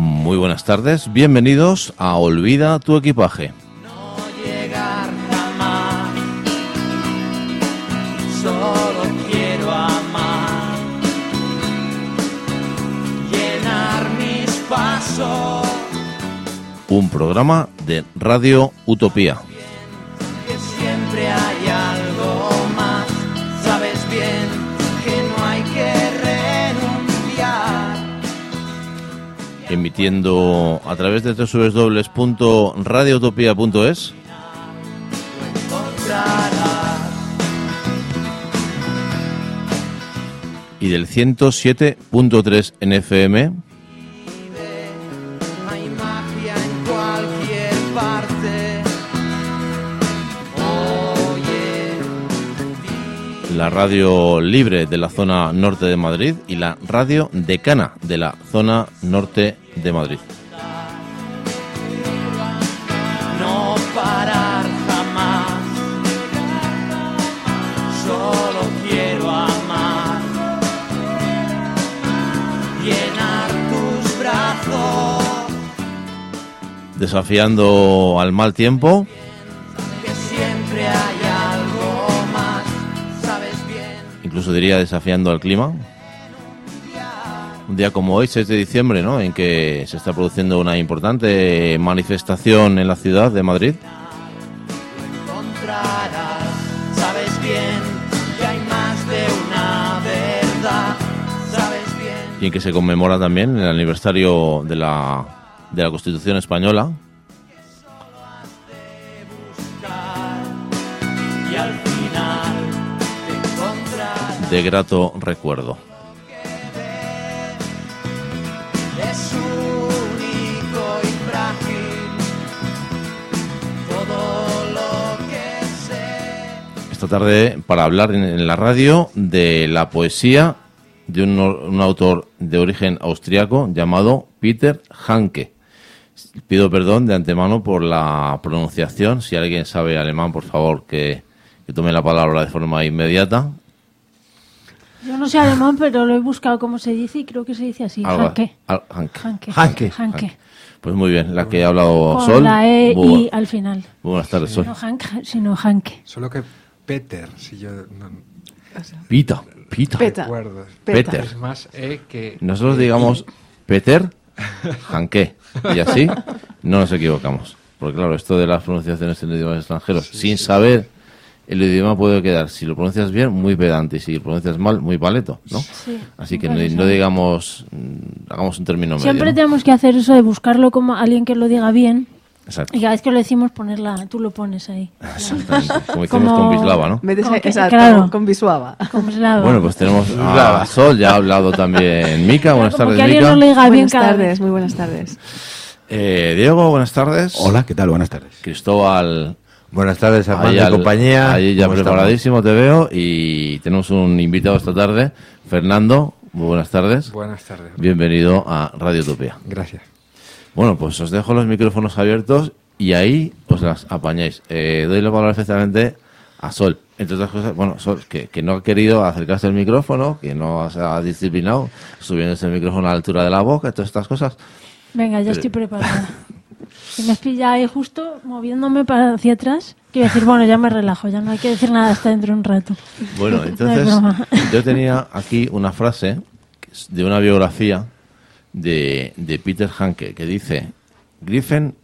Muy buenas tardes, bienvenidos a Olvida tu equipaje. No llegar jamás, solo quiero amar, llenar mis pasos. Un programa de Radio Utopía. Que siempre hay algo más, sabes bien que no hay que renunciar. Emitiendo a través de www.radioutopía.es Encontrarás y del 107.3 en FM hay magia en cualquier parte. Oye, la radio libre de la zona norte de Madrid y la radio decana de la zona norte de Madrid. no parar jamás, solo quiero amar, llenar tus brazos, Desafiando al mal tiempo que siempre hay algo más, sabes bien. incluso diría desafiando al clima. Un día como hoy, 6 de diciembre, ¿no?, en que se está produciendo una importante manifestación en la ciudad de Madrid. Encontrarás, sabes bien que hay más de una verdad, sabes bien. Y en que se conmemora también el aniversario de la Constitución Española. Y al final te encontrarás. De grato recuerdo. Es único y frágil todo lo que sé. Esta tarde para hablar en la radio de la poesía de un autor de origen austriaco llamado Peter Handke. Pido perdón de antemano por la pronunciación. Si alguien sabe alemán, por favor, que tome la palabra de forma inmediata. Yo no sé alemán, pero lo he buscado cómo se dice y creo que se dice así. Handke. Handke. Pues muy bien, la que ha hablado Con Sol. la E Muy y al final. buenas tardes, Sol. No Hank, sino Handke. Solo que Peter, si yo no Pita. recuerdo. Peter. Es más que... Nosotros digamos Peter Handke. Y así no nos equivocamos. Porque claro, esto de las pronunciaciones en idiomas extranjeros, sin saber el idioma puede quedar, si lo pronuncias bien, muy pedante, y si lo pronuncias mal, muy paleto, ¿no? Sí. Así que Bueno, no digamos, hagamos un término Siempre medio, ¿no? tenemos que hacer eso de buscarlo como alguien que lo diga bien. Exacto. Y cada vez que lo decimos, tú lo pones ahí. Exactamente. Como hicimos Como- con Bislava, ¿no? Metes Como que- exacto, claro. con Visuava. Como se la Bueno, pues tenemos a Sol, ya ha hablado también Mica. Buenas como tardes, que alguien Mica. no lo diga bien Buenas cada tardes, vez. muy buenas tardes. Diego, buenas tardes. Hola, ¿qué tal? Buenas tardes. Cristóbal, Buenas tardes, Armando ahí y compañía. ahí ya ¿Cómo preparadísimo te veo. Y tenemos un invitado esta tarde, Fernando. Muy buenas tardes. Buenas tardes. Bienvenido a Radio Utopía. Gracias. Bueno, pues os dejo los micrófonos abiertos y ahí os las apañáis. Doy la palabra especialmente a Sol. Entre otras cosas, bueno, Sol, que no ha querido acercarse al micrófono, que no se ha disciplinado, subiéndose el micrófono a la altura de la boca, todas estas cosas. Venga, ya estoy preparada. Si me pilla ahí justo moviéndome para hacia atrás, quiero decir, bueno, ya me relajo, ya no hay que decir nada hasta dentro de un rato. Bueno, entonces broma. yo tenía aquí una frase de una biografía de Peter Handke que dice: Griffen,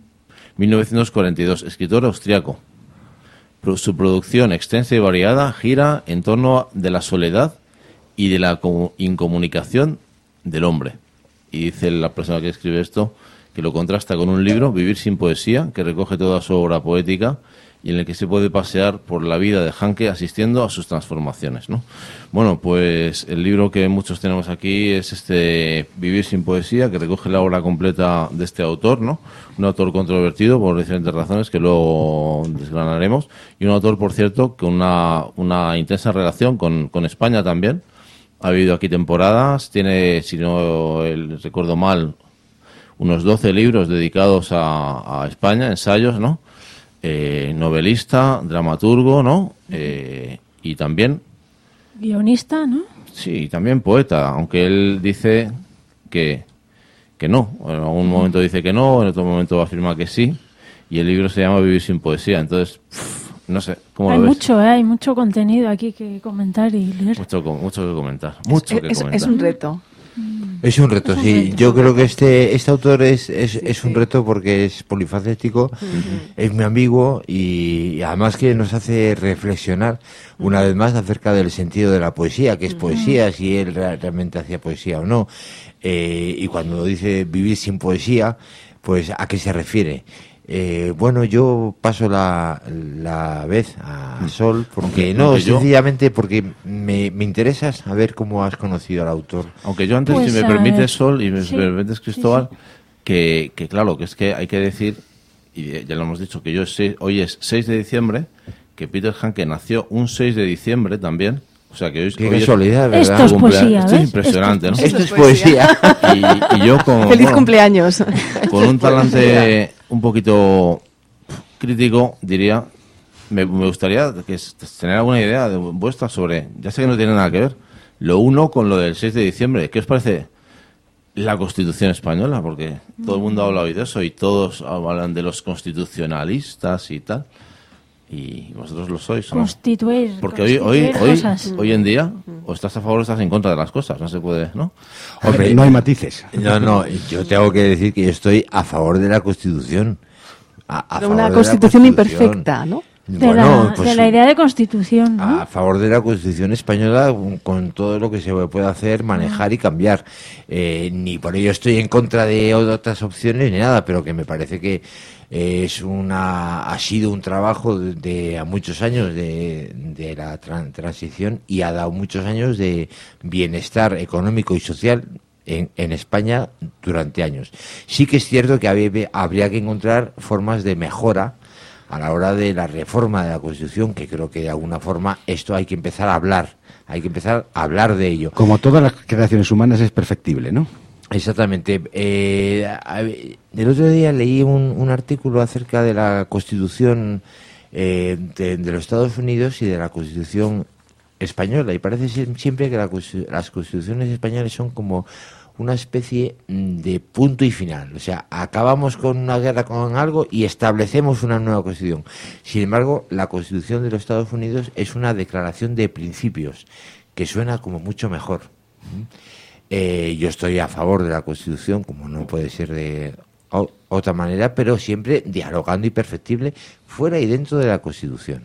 1942, escritor austriaco. Su producción extensa y variada gira en torno de la soledad y de la incomunicación del hombre. Y dice la persona que escribe esto que lo contrasta con un libro, Vivir sin poesía, que recoge toda su obra poética y en el que se puede pasear por la vida de Handke asistiendo a sus transformaciones, ¿no? Bueno, pues el libro que muchos tenemos aquí es este Vivir sin poesía, que recoge la obra completa de este autor, ¿no? Un autor controvertido por diferentes razones que luego desgranaremos, y un autor, por cierto, con una intensa relación con España también. Ha habido aquí temporadas, tiene, si no recuerdo mal, unos 12 libros dedicados a España, ensayos, ¿no? Novelista, dramaturgo, ¿no? Y también... Guionista, ¿no? Sí, también poeta, aunque él dice que que no. En algún momento dice que no, en otro momento afirma que sí. Y el libro se llama Vivir sin poesía. Entonces, no sé, ¿cómo lo ves? Hay mucho contenido aquí que comentar y leer. Mucho que comentar. Mucho que comentar. Es un reto. Es un reto, sí. Yo creo que este autor es un reto porque es polifacético, es mi amigo y además que nos hace reflexionar una vez más acerca del sentido de la poesía, que es poesía, si él realmente hacía poesía o no. Y cuando dice vivir sin poesía, pues ¿a qué se refiere? Bueno, yo paso la vez a Sol porque sencillamente porque me interesa saber cómo has conocido al autor. Aunque yo antes, Pues, si me permites, Sol, y me sí, permites, Cristóbal, que claro, que es que hay que decir, y ya lo hemos dicho, que hoy es 6 de diciembre, que Peter Handke nació un 6 de diciembre también. O sea que hoy Qué es casualidad, ¿verdad? Esto es poesía, Esto es ¿ves? impresionante, ¿no? Esto es poesía. Y yo Feliz cumpleaños. con un talante un poquito crítico, diría, me gustaría tener alguna idea de vuestra sobre, ya sé que no tiene nada que ver, lo uno con lo del 6 de diciembre. ¿Qué os parece la Constitución española? Porque todo el mundo habla hoy de eso y todos hablan de los constitucionalistas y tal. Y vosotros lo sois, ¿o no? Constituir. Porque constituir cosas. hoy en día, o estás a favor o estás en contra de las cosas. No se puede, ¿no? Hombre, no hay matices. No, yo tengo que decir que yo estoy a favor de la Constitución. A De favor una de la constitución imperfecta, ¿no? De la idea de constitución, ¿no? A favor de la Constitución española con todo lo que se puede hacer, manejar y cambiar. Ni por ello estoy en contra de otras opciones ni nada, pero que me parece que ha sido un trabajo de a muchos años de la transición y ha dado muchos años de bienestar económico y social en España durante años. Sí que es cierto que habría que encontrar formas de mejora a la hora de la reforma de la Constitución, que creo que de alguna forma esto hay que empezar a hablar de ello. Como todas las creaciones humanas es perfectible, ¿no? Exactamente. El otro día leí un artículo acerca de la Constitución de los Estados Unidos y de la Constitución española, y parece siempre que las constituciones españolas son como una especie de punto y final. O sea, acabamos con una guerra con algo y establecemos una nueva constitución. Sin embargo, la Constitución de los Estados Unidos es una declaración de principios que suena como mucho mejor. Yo estoy a favor de la Constitución, como no puede ser de otra manera, pero siempre dialogando y perfectible fuera y dentro de la Constitución.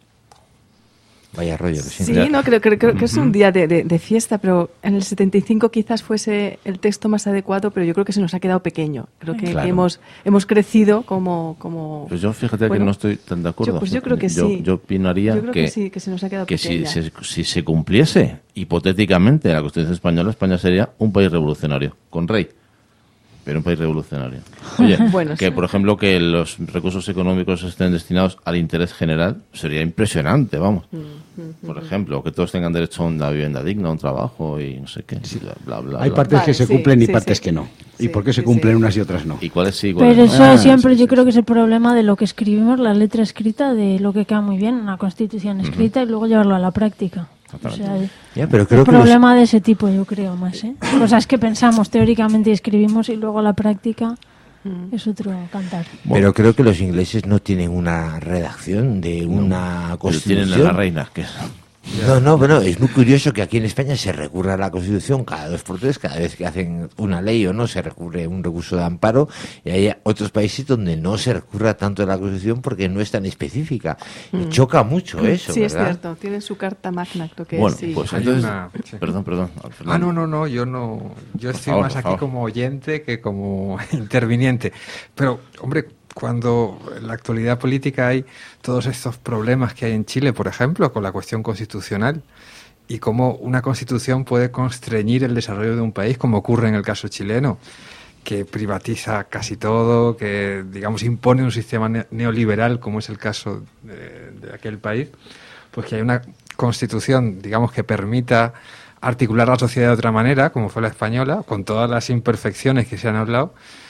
Vaya rollo, lo siento. Sí, no, creo que es un día de fiesta, pero en el 75 quizás fuese el texto más adecuado, pero yo creo que se nos ha quedado pequeño. Creo que Claro. hemos crecido como Pues yo fíjate que bueno, no estoy tan de acuerdo. yo creo que sí. Yo opinaría Yo creo que sí, que se nos ha quedado que pequeña. si se cumpliese hipotéticamente la Constitución española, España sería un país revolucionario, con rey, pero un país revolucionario. Oye, Bueno, que sí. por ejemplo que los recursos económicos estén destinados al interés general sería impresionante, vamos. Por ejemplo, que todos tengan derecho a una vivienda digna, a un trabajo y no sé qué, bla, bla, Hay bla. partes que Vale, se sí, cumplen y sí, partes sí. que no. ¿Y Sí, por qué se sí, cumplen sí. unas y otras no? ¿Y cuáles sí, cuáles Pero no? eso siempre yo creo que es el problema de lo que escribimos, la letra escrita, de lo que queda muy bien, una constitución escrita y luego llevarlo a la práctica. O sea, Ya, pero el creo que problema de ese tipo yo creo más, ¿eh? Cosas que pensamos teóricamente y escribimos y luego la práctica es otro cantar. pero creo que los ingleses no tienen una redacción de una Pero Constitución. tienen a la reina, que es... No, bueno, es muy curioso que aquí en España se recurra a la Constitución cada 2 por 3, cada vez que hacen una ley o no, se recurre a un recurso de amparo, y hay otros países donde no se recurra tanto a la Constitución porque no es tan específica. Y choca mucho eso, Sí, es ¿verdad? cierto. Tienen su carta magna, creo que Bueno, sí. pues Hay entonces... una- sí. Perdón, No, yo no. Yo estoy favor, más por aquí favor. como oyente que como interviniente. Pero, hombre, cuando en la actualidad política hay todos estos problemas que hay en Chile, por ejemplo, con la cuestión constitucional, y cómo una constitución puede constreñir el desarrollo de un país, como ocurre en el caso chileno, que privatiza casi todo, que, digamos, impone un sistema neoliberal, como es el caso de aquel país, pues que hay una constitución, digamos, que permita articular la sociedad de otra manera, como fue la española, con todas las imperfecciones que se han hablado,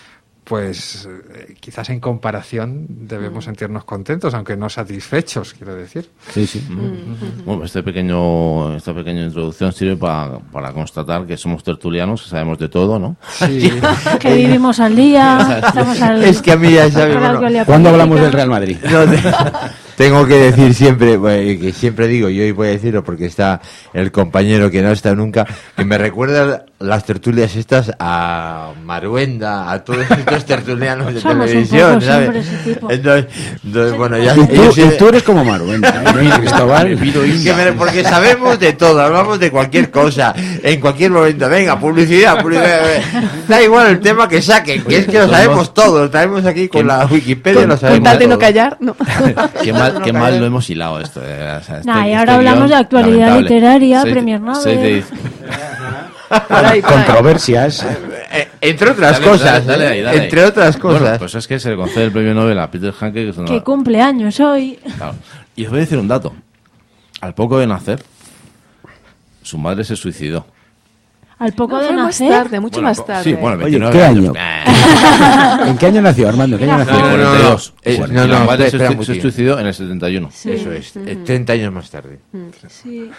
pues quizás en comparación debemos sentirnos contentos, aunque no satisfechos, quiero decir. Sí, sí. Bueno, esta pequeña introducción sirve para constatar que somos tertulianos, que sabemos de todo, ¿no? Sí. Que vivimos al día, estamos al... Es que a mí ya sabes, con la bueno, actualidad ¿Cuándo política. hablamos del Real Madrid? No, tengo que decir siempre, que siempre digo, y hoy voy a decirlo porque está el compañero que no está nunca, que me recuerda las tertulias estas a Maruenda, a todos estos tertulianos de Somos un televisión, poco ¿sabes? siempre ese tipo. Entonces, bueno, ya... Tú eres como Maruenda, ¿no? Cristóbal. Porque sabemos de todo, hablamos de cualquier cosa, en cualquier momento. Venga, publicidad. Da igual el tema que saquen, que es que lo sabemos todo. Lo traemos aquí con la Wikipedia, lo Con sabemos tal de no todo. callar, no. Qué mal lo hemos hilado esto. Nah, y ahora hablamos de actualidad lamentable. literaria, Seis- premios Nobel. seis de- Por ahí. Controversias. Entre otras Dale, cosas, dale ahí, dale ahí. entre otras cosas. Bueno, pues es que se le concede el premio Nobel a Peter Hanke, que es una... Que cumple años hoy. Claro. Y os voy a decir un dato. Al poco de nacer, su madre se suicidó. Al poco No, de fue más nacer. tarde, mucho Bueno, más tarde. Sí, bueno, Oye, 29 ¿qué años. año? ¿En qué año nació, Armando? ¿En qué año Mira, nació? no, no, no. 42. No, Y la no, madre espera un se momentito. suicidó en el 71. Sí. Eso es, 30 años más tarde. Sí.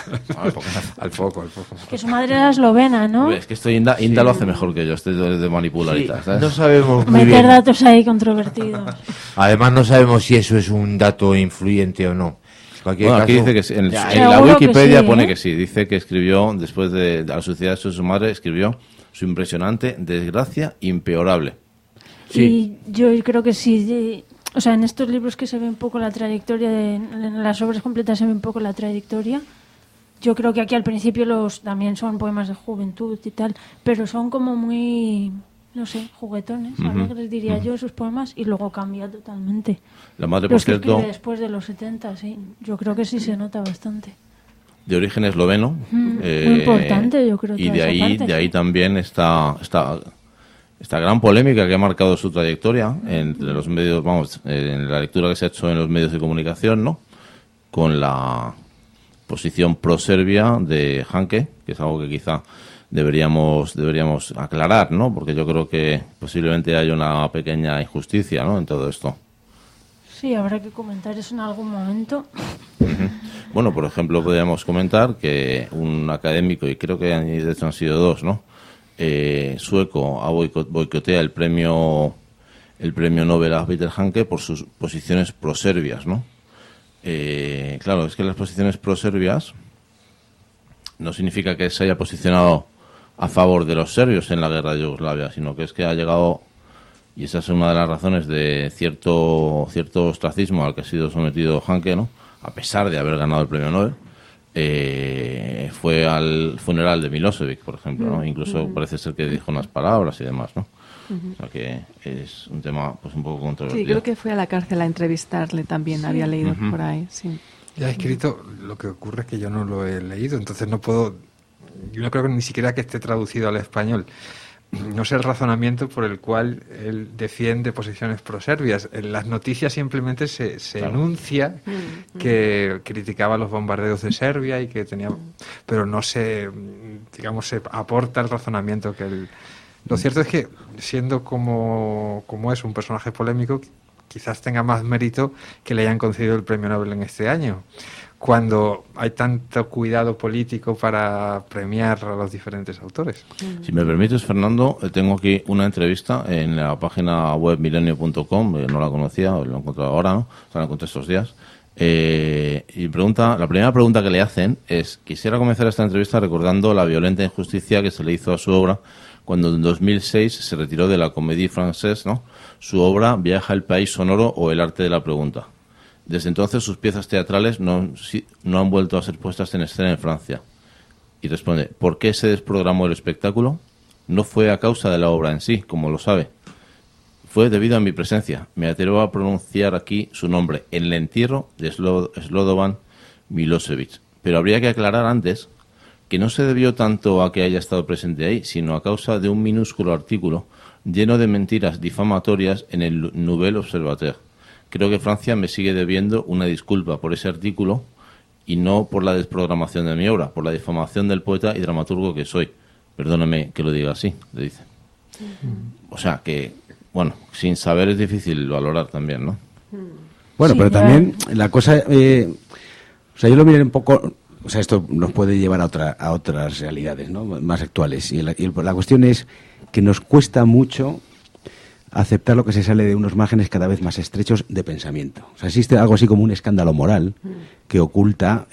Al foco. Que su madre era eslovena, ¿no? Es que esto Inda lo hace mejor que yo, este de manipularita, ¿sabes? No sabemos muy Meter bien. datos ahí controvertidos. Además, no sabemos si eso es un dato influyente o no. En cualquier Bueno, aquí caso- dice que sí, en la Seguro que Wikipedia sí, pone ¿eh? que sí. Dice que escribió, después de la suicidarse de su madre, escribió su impresionante desgracia impeorable. Y yo creo que sí. O sea, en estos libros que se ve un poco la trayectoria, en las obras completas se ve un poco la trayectoria. Yo creo que aquí al principio también son poemas de juventud y tal, pero son como muy, no sé, juguetones, alegres diría yo, esos poemas, y luego cambia totalmente. La madre, por Los que cierto, escribe después de los 70, sí. Yo creo que sí se nota bastante. de origen esloveno. Muy importante, yo creo, Y toda de esa ahí, parte. de ahí también esta gran polémica que ha marcado su trayectoria entre los medios, vamos, en la lectura que se ha hecho en los medios de comunicación, ¿no? Con la posición pro-Serbia de Hanke, que es algo que quizá deberíamos aclarar, ¿no? Porque yo creo que posiblemente haya una pequeña injusticia, ¿no? En todo esto. Sí, habrá que comentar eso en algún momento. Bueno, por ejemplo, podríamos comentar que un académico, y creo que de hecho han sido dos, ¿no? Sueco boicotea el premio Nobel a Peter Hanke por sus posiciones pro-serbias, ¿no? Claro, es que las posiciones pro-serbias no significa que se haya posicionado a favor de los serbios en la guerra de Yugoslavia, sino que es que ha llegado, y esa es una de las razones de cierto ostracismo al que ha sido sometido Hanke, ¿no? A pesar de haber ganado el premio Nobel, fue al funeral de Milosevic, por ejemplo, ¿no? Incluso parece ser que dijo unas palabras y demás, ¿no? O sea que es un tema pues un poco controvertido. Sí, creo que fue a la cárcel a entrevistarle también, había leído por ahí, sí. Ya he escrito, lo que ocurre es que yo no lo he leído, entonces no puedo, yo no creo que ni siquiera que esté traducido al español. No sé el razonamiento por el cual él defiende posiciones proserbias. En las noticias simplemente se enuncia que criticaba los bombardeos de Serbia y que tenía, pero no se, digamos, se aporta el razonamiento que él. Lo cierto es que, siendo como es un personaje polémico, quizás tenga más mérito que le hayan concedido el premio Nobel en este año, cuando hay tanto cuidado político para premiar a los diferentes autores. Si me permites, Fernando, tengo aquí una entrevista en la página web milenio.com, no la conocía, lo he encontrado ahora, ¿no? O sea, la encontré estos días. Y la primera pregunta que le hacen es: quisiera comenzar esta entrevista recordando la violenta injusticia que se le hizo a su obra cuando en 2006 se retiró de la Comédie Française, ¿no? Su obra Viaja el país sonoro o El arte de la pregunta. Desde entonces sus piezas teatrales no han vuelto a ser puestas en escena en Francia. Y responde: ¿por qué se desprogramó el espectáculo? No fue a causa de la obra en sí, como lo sabe. Fue debido a mi presencia. Me atrevo a pronunciar aquí su nombre, en el entierro de Slobodan Milosevic. Pero habría que aclarar antes que no se debió tanto a que haya estado presente ahí, sino a causa de un minúsculo artículo lleno de mentiras difamatorias en el Nouvel Observateur. Creo que Francia me sigue debiendo una disculpa por ese artículo y no por la desprogramación de mi obra, por la difamación del poeta y dramaturgo que soy. Perdóname que lo diga así, le dice. O sea, que bueno, sin saber es difícil valorar también, ¿no? Bueno, Sí, pero ya. también la cosa, o sea, yo lo miré un poco, o sea, esto nos puede llevar a otras realidades, ¿no? Más actuales. Y la cuestión es que nos cuesta mucho aceptar lo que se sale de unos márgenes cada vez más estrechos de pensamiento. O sea, existe algo así como un escándalo moral que oculta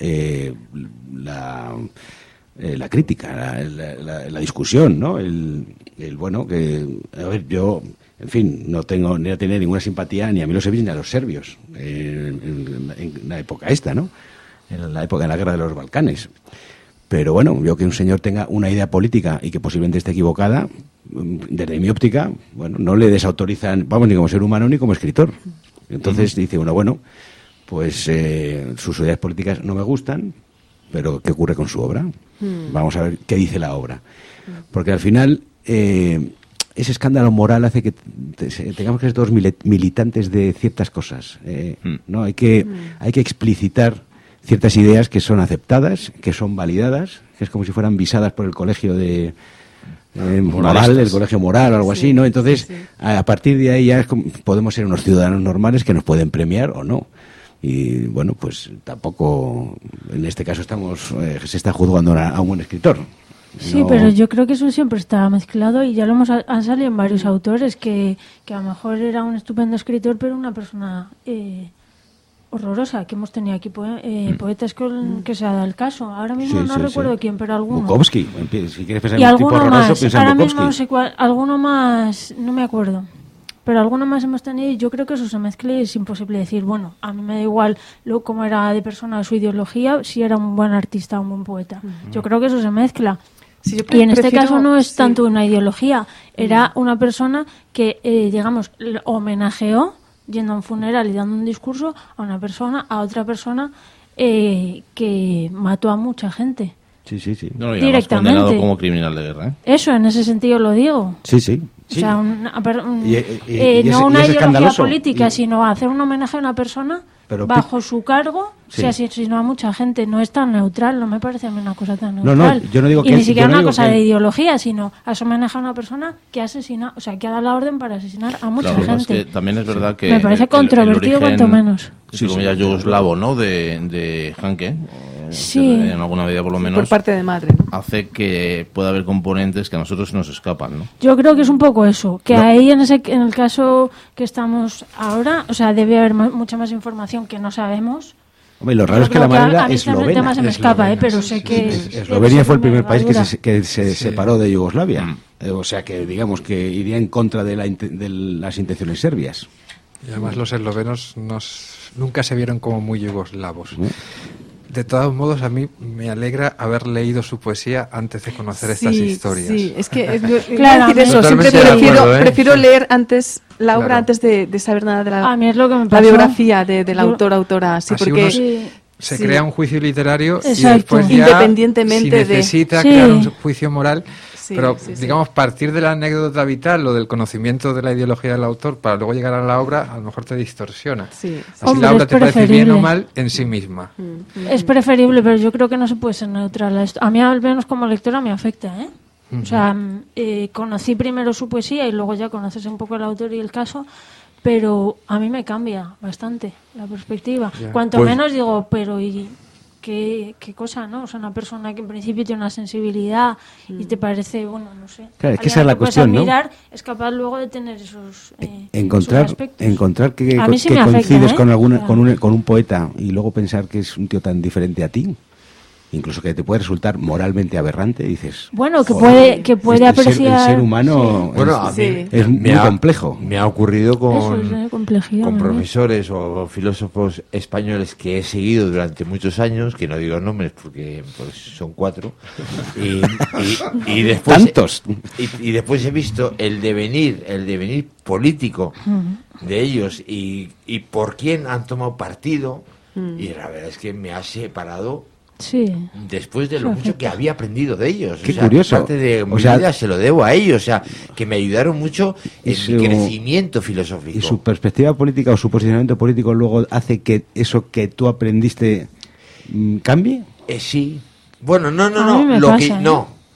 la crítica, la discusión, ¿no? Bueno, que, a ver, yo, en fin, no tengo ni a tener ninguna simpatía ni a Milosevic ni a los serbios en la época esta, ¿no? En la época de la guerra de los Balcanes. Pero bueno, yo que un señor tenga una idea política y que posiblemente esté equivocada, desde mi óptica, bueno, no le desautorizan, vamos, ni como ser humano ni como escritor. Entonces dice uno, bueno, pues sus ideas políticas no me gustan, pero ¿qué ocurre con su obra? Vamos a ver qué dice la obra. Porque al final ese escándalo moral hace que tengamos que ser todos militantes de ciertas cosas. ¿No? Hay que explicitar ciertas ideas que son aceptadas, que son validadas, que es como si fueran visadas por el colegio de moral, el colegio moral o algo así, ¿no? Entonces, a partir de ahí ya podemos ser unos ciudadanos normales que nos pueden premiar o no. Y bueno, pues tampoco, en este caso se está juzgando a un buen escritor. Sí, No- pero yo creo que eso siempre está mezclado y ya lo han salido en varios autores que a lo mejor era un estupendo escritor, pero una persona horrorosa, que hemos tenido aquí poetas que se ha dado el caso. Ahora mismo Sí, no sí, recuerdo sí. quién, pero alguno. Bukowski, si quieres pensar Y en un tipo alguno horroroso, más, piensa en ahora Bukowski. mismo no sé cuál, alguno más, no me acuerdo. Pero alguno más hemos tenido y yo creo que eso se mezcla y es imposible decir, bueno, a mí me da igual cómo era de persona su ideología, si era un buen artista o un buen poeta. Yo creo que eso se mezcla. Sí, yo Y en este prefiero- caso no es sí. tanto una ideología, era una persona que, digamos, homenajeó yendo a un funeral y dando un discurso a otra persona que mató a mucha gente. Sí, sí, sí. No, y además Directamente. condenado como criminal de guerra, ¿eh? Eso, en ese sentido lo digo. Sí, sí. O sea, Y no una es ideología escandaloso. política, Y- sino hacer un homenaje a una persona Pero bajo su cargo, Sí. se asesinó a mucha gente. No es tan neutral, no me parece a mí una cosa tan No, neutral. yo no digo y que- ni siquiera yo no una digo cosa que- de ideología, sino has homenaje a una persona que asesina, o sea, que ha dado la orden para asesinar a mucha Claro, es gente. que también es verdad que Me parece controvertido cuanto menos. Sí, comillas, yugoslavo, ¿no? De Hanke, Sí. en alguna medida por lo menos, Por parte de madre, ¿no? hace que pueda haber componentes que a nosotros nos escapan, ¿no? Yo creo que es un poco eso, que ahí en el caso que estamos ahora, o sea, debe haber mucha más información que no sabemos. Hombre, lo raro Yo es que creo la manera a mí este eslovena. tema se me escapa, pero sé que... debe Eslovenia ser fue el una primer país envergadura. que se separó de Yugoslavia. O sea que, digamos, que iría en contra de las intenciones serbias. Y además los eslovenos nunca se vieron como muy yugoslavos. De todos modos, a mí me alegra haber leído su poesía antes de conocer estas historias. Sí, es que Claro, decir eso, totalmente siempre de acuerdo, ¿eh? prefiero leer antes la obra Claro. antes de saber nada de A mí es lo que me la pasó. biografía del Yo- autor-autora. Sí, Así porque uno Sí. se Sí. crea un juicio literario y Exacto. después ya, Independientemente si de- necesita Sí. crear un juicio moral, Sí, pero sí, sí. digamos partir de la anécdota vital o del conocimiento de la ideología del autor para luego llegar a la obra, a lo mejor te distorsiona. Sí, sí. Así Hombre, la obra es te parece bien preferible. o mal en sí misma. Es preferible, pero yo creo que no se puede ser neutral a esto. A mí, al menos como lectora, me afecta, ¿eh? O sea, conocí primero su poesía y luego ya conoces un poco el autor y el caso, pero a mí me cambia bastante la perspectiva. Ya. Cuanto Pues- menos digo, pero ¿y qué cosa, no? O sea, una persona que en principio tiene una sensibilidad y te parece, bueno, no sé. Claro, es que alguien esa es al la que puedes cuestión, ¿no? admirar, es capaz luego de tener esos Encontrar esos aspectos. que A mí sí que me afecta, coincides ¿eh? con O sea, con un poeta y luego pensar que es un tío tan diferente a ti, incluso que te puede resultar moralmente aberrante, dices. Bueno, que "Joder, puede el apreciar... ser humano Bueno, a mí Sí. es muy complejo. Me ha ocurrido Eso es de complejidad, con ¿no? profesores o filósofos españoles que he seguido durante muchos años, que no digo nombres porque pues, son 4, y después Tantos. y después he visto el devenir político de ellos y por quién han tomado partido, y la verdad es que me ha separado Sí. después de lo mucho que había aprendido de ellos. Qué curioso. Parte de mi O sea, vida se lo debo a ellos, o sea, que me ayudaron mucho en y mi crecimiento filosófico. Y su perspectiva política o su posicionamiento político luego hace que eso que tú aprendiste cambie. Sí. Bueno, no, A mí me lo pasa, que ¿eh? no.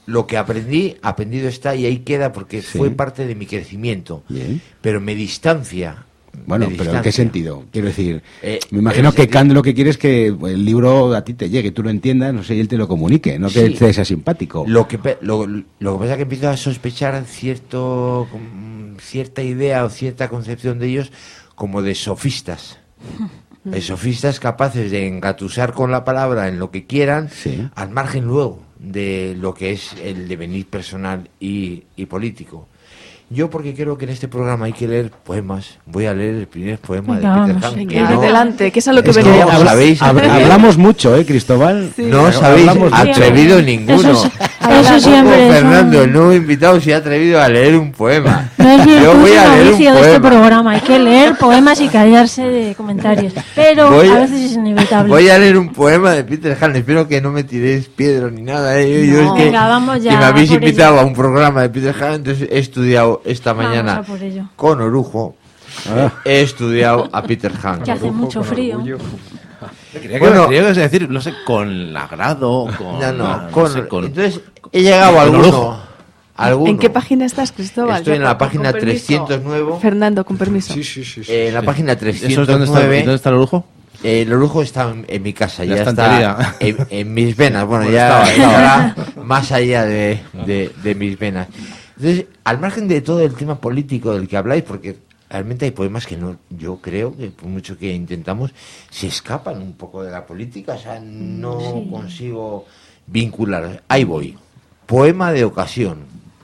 lo que aprendí, aprendido está y ahí queda porque Sí. fue parte de mi crecimiento. Bien. Pero me distancia. Bueno, me pero ¿en qué distancia. sentido? Quiero decir, Eh, me imagino en que el Kant lo que quiere es que el libro a ti te llegue, tú lo entiendas, no sé, y él te lo comunique, no que Sí. te sea simpático. Lo que pasa es que empiezo a sospechar cierta idea o cierta concepción de ellos como de sofistas. De sofistas capaces de engatusar con la palabra en lo que quieran, Sí. al margen luego de lo que es el devenir personal y político. Yo, porque creo que en este programa hay que leer poemas, voy a leer el primer poema Venga, de Peter vamos, Hank. venga, que no- Adelante, que es a lo que Es que venimos. ¿sabéis? hablamos mucho, Cristóbal? No os habéis Hablamos mucho. atrevido ninguno. Eso Tampoco siempre es Fernando, un- el nuevo invitado, se ha atrevido a leer un poema. No es Yo virtud voy a sino leer un vicio de este poema. programa. Hay que leer poemas y callarse de comentarios. Pero Voy a a- veces es inevitable. Voy a leer un poema de Peter Han. Espero que no me tiréis piedras ni nada. Yo No, es que, venga, vamos ya, que me habéis por ello. invitado a un programa de Peter Han, entonces he estudiado esta Vamos mañana a por ello. con orujo. He estudiado a Peter Han. Que hace mucho frío. Bueno, Quería decir, no sé, con agrado, con... no, sé, entonces he llegado a con alguno. orujo. alguno. ¿En qué página estás, Cristóbal? Estoy en Ya, la página con permiso. 309. Fernando, con permiso. Sí. En la página ¿Eso es dónde está, 309. dónde está el orujo? El orujo está en mi casa, La ya estantería. está en mis venas. Bueno, Bueno, ya estaba. estará más allá de mis venas. Entonces, al margen de todo el tema político del que habláis, porque realmente hay poemas que no, yo creo que por mucho que intentamos, se escapan un poco de la política, o sea, no Sí. consigo vincular. Ahí voy. Poema de ocasión.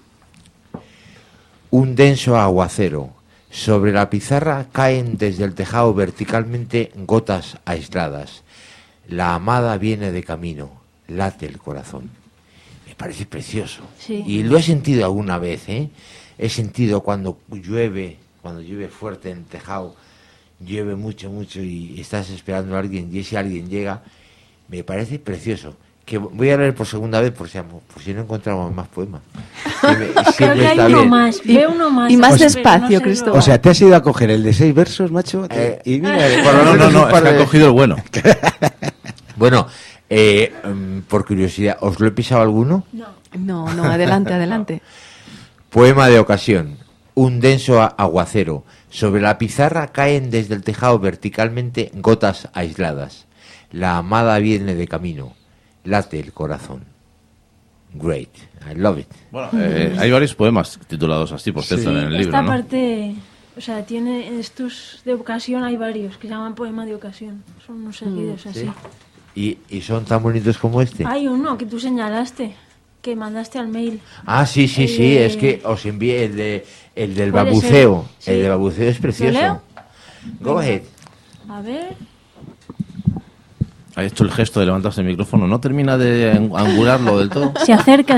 Un denso aguacero. Sobre la pizarra caen desde el tejado verticalmente gotas aisladas. La amada viene de camino, late el corazón. Me parece precioso. Sí. Y lo he sentido alguna vez, ¿eh? He sentido cuando llueve fuerte en el tejado, llueve mucho y estás esperando a alguien y ese alguien llega. Me parece precioso. Que voy a leer por segunda vez por si no encontramos más poemas. Creo que hay uno más. Veo uno más. y más pero despacio, no sé Cristóbal. lo- O sea, te has ido a coger el de 6 versos, macho, y mira... No, es que ha cogido el bueno. Bueno, por curiosidad, ¿os lo he pisado alguno? No, adelante, adelante. Poema de ocasión. Un denso aguacero. Sobre la pizarra caen desde el tejado verticalmente gotas aisladas. La amada viene de camino. Late el corazón. Great. I love it. Bueno, hay varios poemas titulados así, por cierto, en el libro, Esta ¿no? parte, o sea, tiene estos de ocasión, hay varios que se llaman poema de ocasión. Son unos seguidos así. ¿Y son tan bonitos como este? Hay uno que tú señalaste, que mandaste al mail. Ah, sí, de- es que os envié el del Puede babuceo. ser, El sí. del babuceo es precioso. ¿Lo leo? Go ahead. A ver. Ha hecho el gesto de levantarse el micrófono. No termina de angularlo del todo. Se acerca.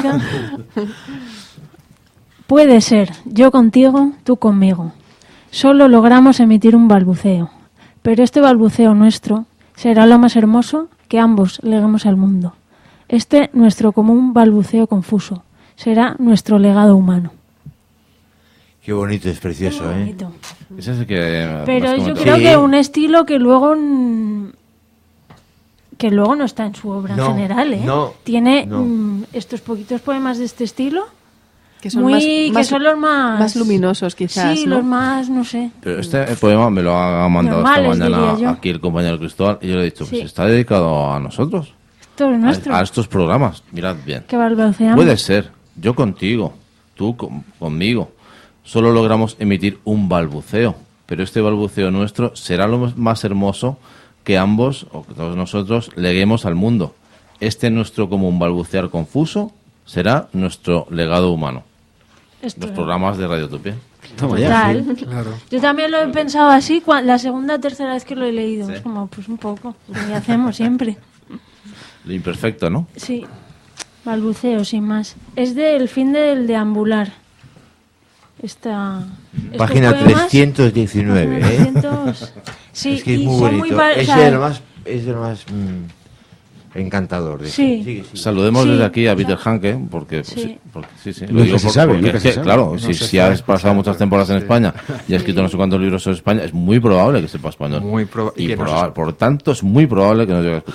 Puede ser, yo contigo, tú conmigo. Solo logramos emitir un balbuceo. Pero este balbuceo nuestro será lo más hermoso que ambos leguemos al mundo. Este nuestro común balbuceo confuso será nuestro legado humano. Qué bonito, es precioso, Muy ¿eh? bonito. Ese es el que... Pero has yo comentado. creo Sí. que un estilo que luego no está en su obra No, en general, ¿eh? no, Tiene no. estos poquitos poemas de este estilo Que son que son los más luminosos, quizás, Sí, ¿no? los más, no sé. Pero este poema me lo ha mandado Normales, esta diría mañana yo. aquí el compañero Cristóbal y yo le he dicho, Sí. pues está dedicado a nosotros, Esto es nuestro. a estos programas. Mirad bien. Que balbuceamos. Puede ser, yo contigo, tú conmigo. Solo logramos emitir un balbuceo, pero este balbuceo nuestro será lo más hermoso que ambos, o que todos nosotros, leguemos al mundo. Este nuestro común balbucear confuso será nuestro legado humano. Esto Los es. programas de Radio Utopía. Toma ya. Total. Claro. Yo también lo he pensado así la segunda o tercera vez que lo he leído. Es como, pues un poco, lo que hacemos siempre. Lo imperfecto, ¿no? Sí, balbuceo, sin más. Es del fin del deambular. estos Página poemas. 319, Página ¿eh? 300. Sí, Es que es y muy son bonito. o Es sea, de lo más encantador. Sí. Sigue. Saludemos Sí. desde aquí a Peter Hanke, porque Sí. sí. Nunca se sabe, nunca se sabe. Claro, No si se has sabe. pasado muchas temporadas en España y has escrito no sé cuántos libros sobre España, es muy probable que sepa español. Muy y que nos- por tanto, es muy probable que nos llegue a escuchar.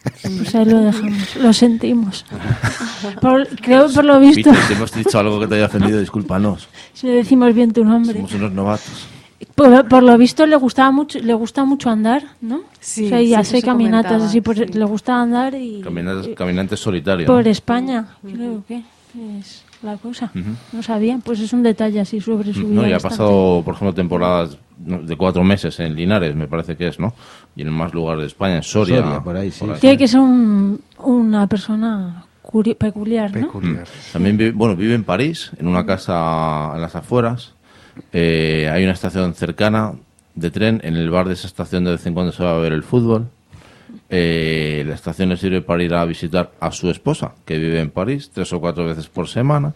Pues ahí lo dejamos, lo sentimos. Creo por lo visto, Peter, si hemos dicho algo que te haya ofendido, discúlpanos. si le decimos bien tu nombre. Somos unos novatos. Por lo visto le gusta mucho andar, ¿no? Sí, o sea, y sí, hace eso se caminatas comentaba, así, sí. le gusta andar y Caminante solitario. por ¿no? España, creo que es la cosa. No sabía, pues es un detalle así sobre su vida. No, y ha bastante. pasado, por ejemplo, temporadas de 4 meses en Linares, me parece que es, ¿no? Y en más lugares de España, en Soria. Soria, por ahí, sí. Tiene que ser una persona peculiar, ¿no? Peculiar. También vive en París, en una casa en las afueras. Hay una estación cercana de tren. En el bar de esa estación de vez en cuando se va a ver el fútbol. La estación le sirve para ir a visitar a su esposa, que vive en París, 3 o 4 veces por semana.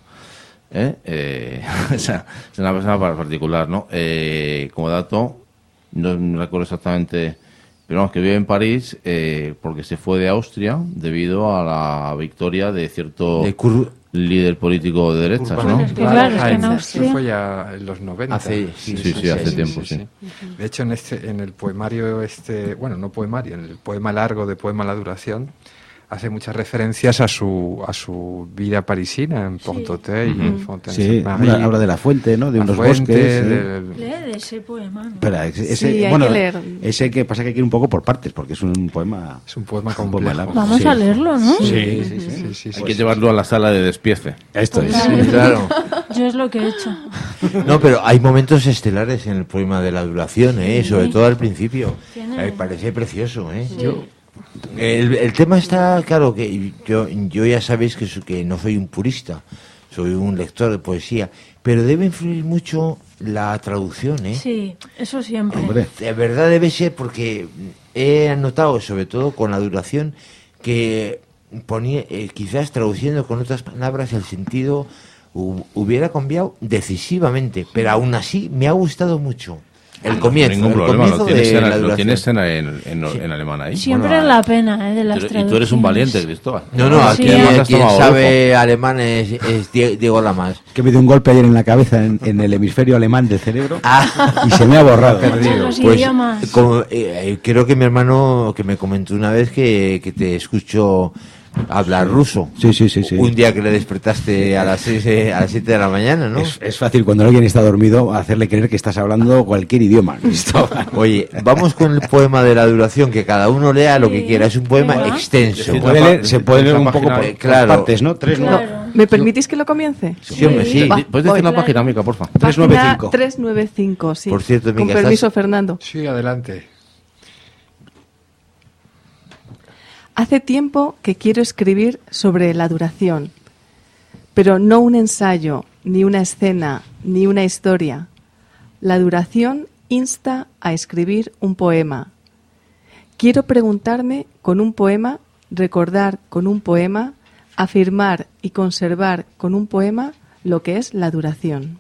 O sea, es una persona particular, ¿no? Como dato, no recuerdo exactamente, pero vamos, que vive en París porque se fue de Austria debido a la victoria de cierto líder político de derechas, ¿no? Es que claro, es que en Eso Austria- fue ya en los 90. Sí, hace tiempo, sí. De hecho, en el poemario bueno, no poemario, en el poema largo de Poema a la duración, hace muchas referencias a su vida parisina en Pont-Auteuil y en Sí, Fontaine-Sainte-Marie. habla de la fuente, ¿no? De La unos fuente, bosques. del- Lee de ese poema, ¿no? Espera, ese, Sí, hay bueno, que leer. ese que pasa que hay que ir un poco por partes, porque es un poema. Es un poema un complejo. largo. Vamos Sí. a leerlo, ¿no? Sí. Hay que llevarlo a la sala de despiece. Esto es. Claro. Claro. Yo es lo que he hecho. No, pero hay momentos estelares en el poema de la duración, sobre todo al principio. Tiene- Me parece precioso, El tema está, claro, que yo ya sabéis que no soy un purista, soy un lector de poesía, pero debe influir mucho la traducción, Sí, eso siempre. Hombre. De verdad debe ser, porque he notado, sobre todo con la duración, que ponía, quizás traduciendo con otras palabras, el sentido hubiera cambiado decisivamente, pero aún así me ha gustado mucho. El comienzo, Ningún el problema, comienzo de la lo duración. tienes en alemán ahí. Siempre Bueno, es la pena de las Y tú eres un traducciones. valiente, Cristóbal. No, aquí Sí. Además has quien tomado sabe alemán es Diego Lamas. Que me dio un golpe ayer en la cabeza en el hemisferio alemán del cerebro Ah. y se me ha borrado. Los Pues, idiomas. creo que mi hermano que me comentó una vez que te escuchó hablar ruso. Sí. Un día que le despertaste a las 7 de la mañana, ¿no? Es fácil cuando alguien está dormido hacerle creer que estás hablando cualquier idioma, Cristóbal. Oye, vamos con el poema de la duración, que cada uno lea lo que quiera. Es un poema Venga. extenso. Se puede leer un poco por Claro. partes, ¿no? Claro. ¿Me permitís que lo comience? Sí, hombre, sí. ¿Puedes decir voy. la página, Mica, porfa? 395. 395, sí. Por cierto, con Mica, permiso, estás- Fernando. Sí, adelante. Hace tiempo que quiero escribir sobre la duración, pero no un ensayo, ni una escena, ni una historia. La duración insta a escribir un poema. Quiero preguntarme con un poema, recordar con un poema, afirmar y conservar con un poema lo que es la duración.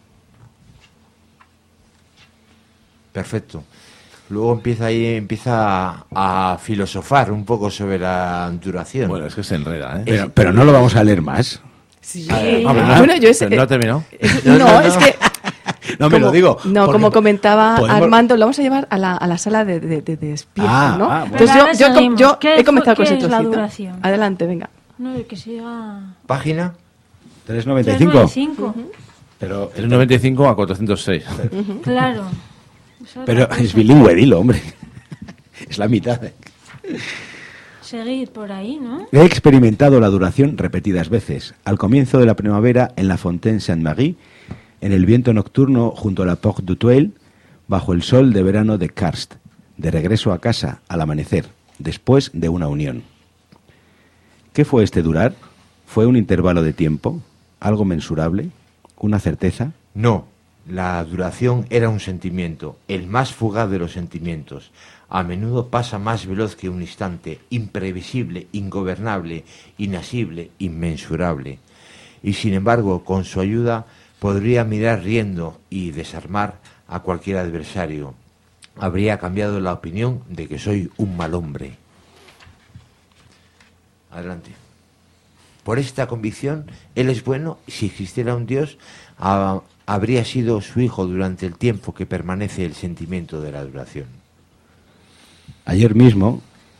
Perfecto. Luego empieza a filosofar un poco sobre la duración. Bueno, es que se enreda, ¿eh? Pero no lo vamos a leer más. Sí. Bueno, yo ese- ¿no ha terminado? No, es que No me lo digo. No, porque como comentaba podemos- Armando, lo vamos a llevar a la sala de despiece, Ah, ¿no? bueno. Entonces Pero ahora yo seguimos. he comenzado con ¿Qué ese es la trocito. duración? Adelante, venga. No, que siga... Página. 395. 395. Pero, 395 a 406. Claro. Es otra pero cosa. es bilingüe, dilo, hombre. Es la mitad. Seguir por ahí, ¿no? He experimentado la duración repetidas veces. Al comienzo de la primavera en la Fontaine Sainte-Marie, en el viento nocturno junto a la Porte d'Auteuil, bajo el sol de verano de Karst, de regreso a casa al amanecer, después de una unión. ¿Qué fue este durar? ¿Fue un intervalo de tiempo? ¿Algo mensurable? ¿Una certeza? No, la duración era un sentimiento, el más fugaz de los sentimientos. A menudo pasa más veloz que un instante, imprevisible, ingobernable, inasible, inmensurable. Y sin embargo, con su ayuda, podría mirar riendo y desarmar a cualquier adversario. Habría cambiado la opinión de que soy un mal hombre. Adelante. Por esta convicción, Él es bueno, y si existiera un Dios, habría sido su hijo durante el tiempo que permanece el sentimiento de la duración. Ayer mismo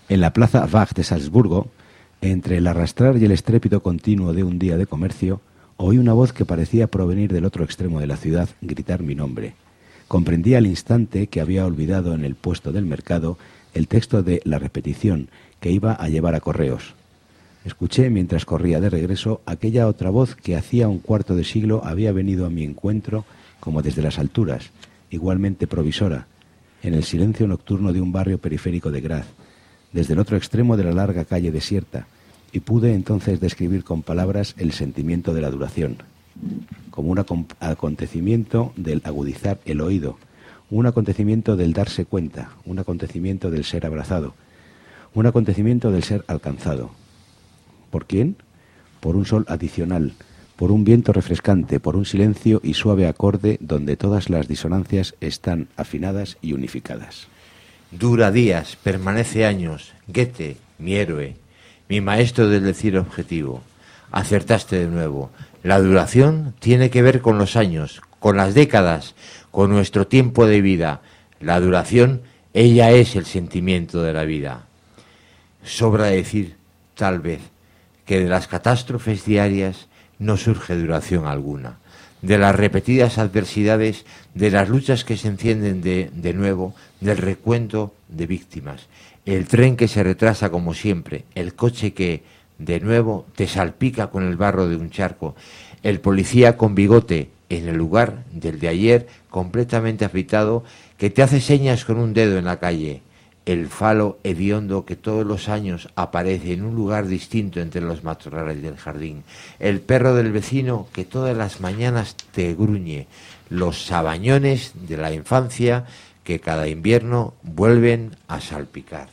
En la plaza Wach de Salzburgo, entre el arrastrar y el estrépito continuo de un día de comercio, oí una voz que parecía provenir del otro extremo de la ciudad gritar mi nombre. Comprendí al instante que había olvidado en el puesto del mercado el texto de la repetición que iba a llevar a correos. Escuché mientras corría de regreso aquella otra voz que hacía un cuarto de siglo había venido a mi encuentro como desde las alturas, igualmente provisora, en el silencio nocturno de un barrio periférico de Graz, desde el otro extremo de la larga calle desierta, y pude entonces describir con palabras el sentimiento de la duración, como un acontecimiento del agudizar el oído, un acontecimiento del darse cuenta, un acontecimiento del ser abrazado, un acontecimiento del ser alcanzado. ¿Por quién? Por un sol adicional, por un viento refrescante, por un silencio y suave acorde donde todas las disonancias están afinadas y unificadas. Dura días, permanece años. Goethe, mi héroe, mi maestro del decir objetivo. Acertaste de nuevo. La duración tiene que ver con los años, con las décadas, con nuestro tiempo de vida. La duración, ella es el sentimiento de la vida. Sobra decir, tal vez, que de las catástrofes diarias no surge duración alguna. De las repetidas adversidades, de las luchas que se encienden de nuevo, del recuento de víctimas. El tren que se retrasa como siempre, el coche que, de nuevo, te salpica con el barro de un charco, el policía con bigote en el lugar del de ayer, completamente afeitado, que te hace señas con un dedo en la calle, el falo hediondo que todos los años aparece en un lugar distinto entre los matorrales del jardín, el perro del vecino que todas las mañanas te gruñe, los sabañones de la infancia que cada invierno vuelven a salpicar.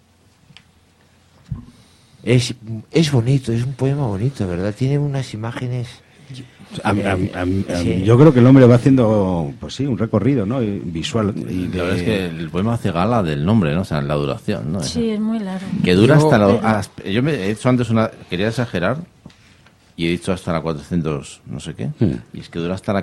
Es bonito, es un poema bonito, ¿verdad? Tiene unas imágenes... Sí. Yo creo que el hombre va haciendo, pues sí, un recorrido, ¿no? Visual. Y La verdad es que el poema hace gala del nombre, ¿no? O sea, la duración, ¿no? Sí, es muy largo. Que dura hasta la... Yo me he dicho antes quería exagerar y he dicho hasta la 400 no sé qué. Y es que dura hasta la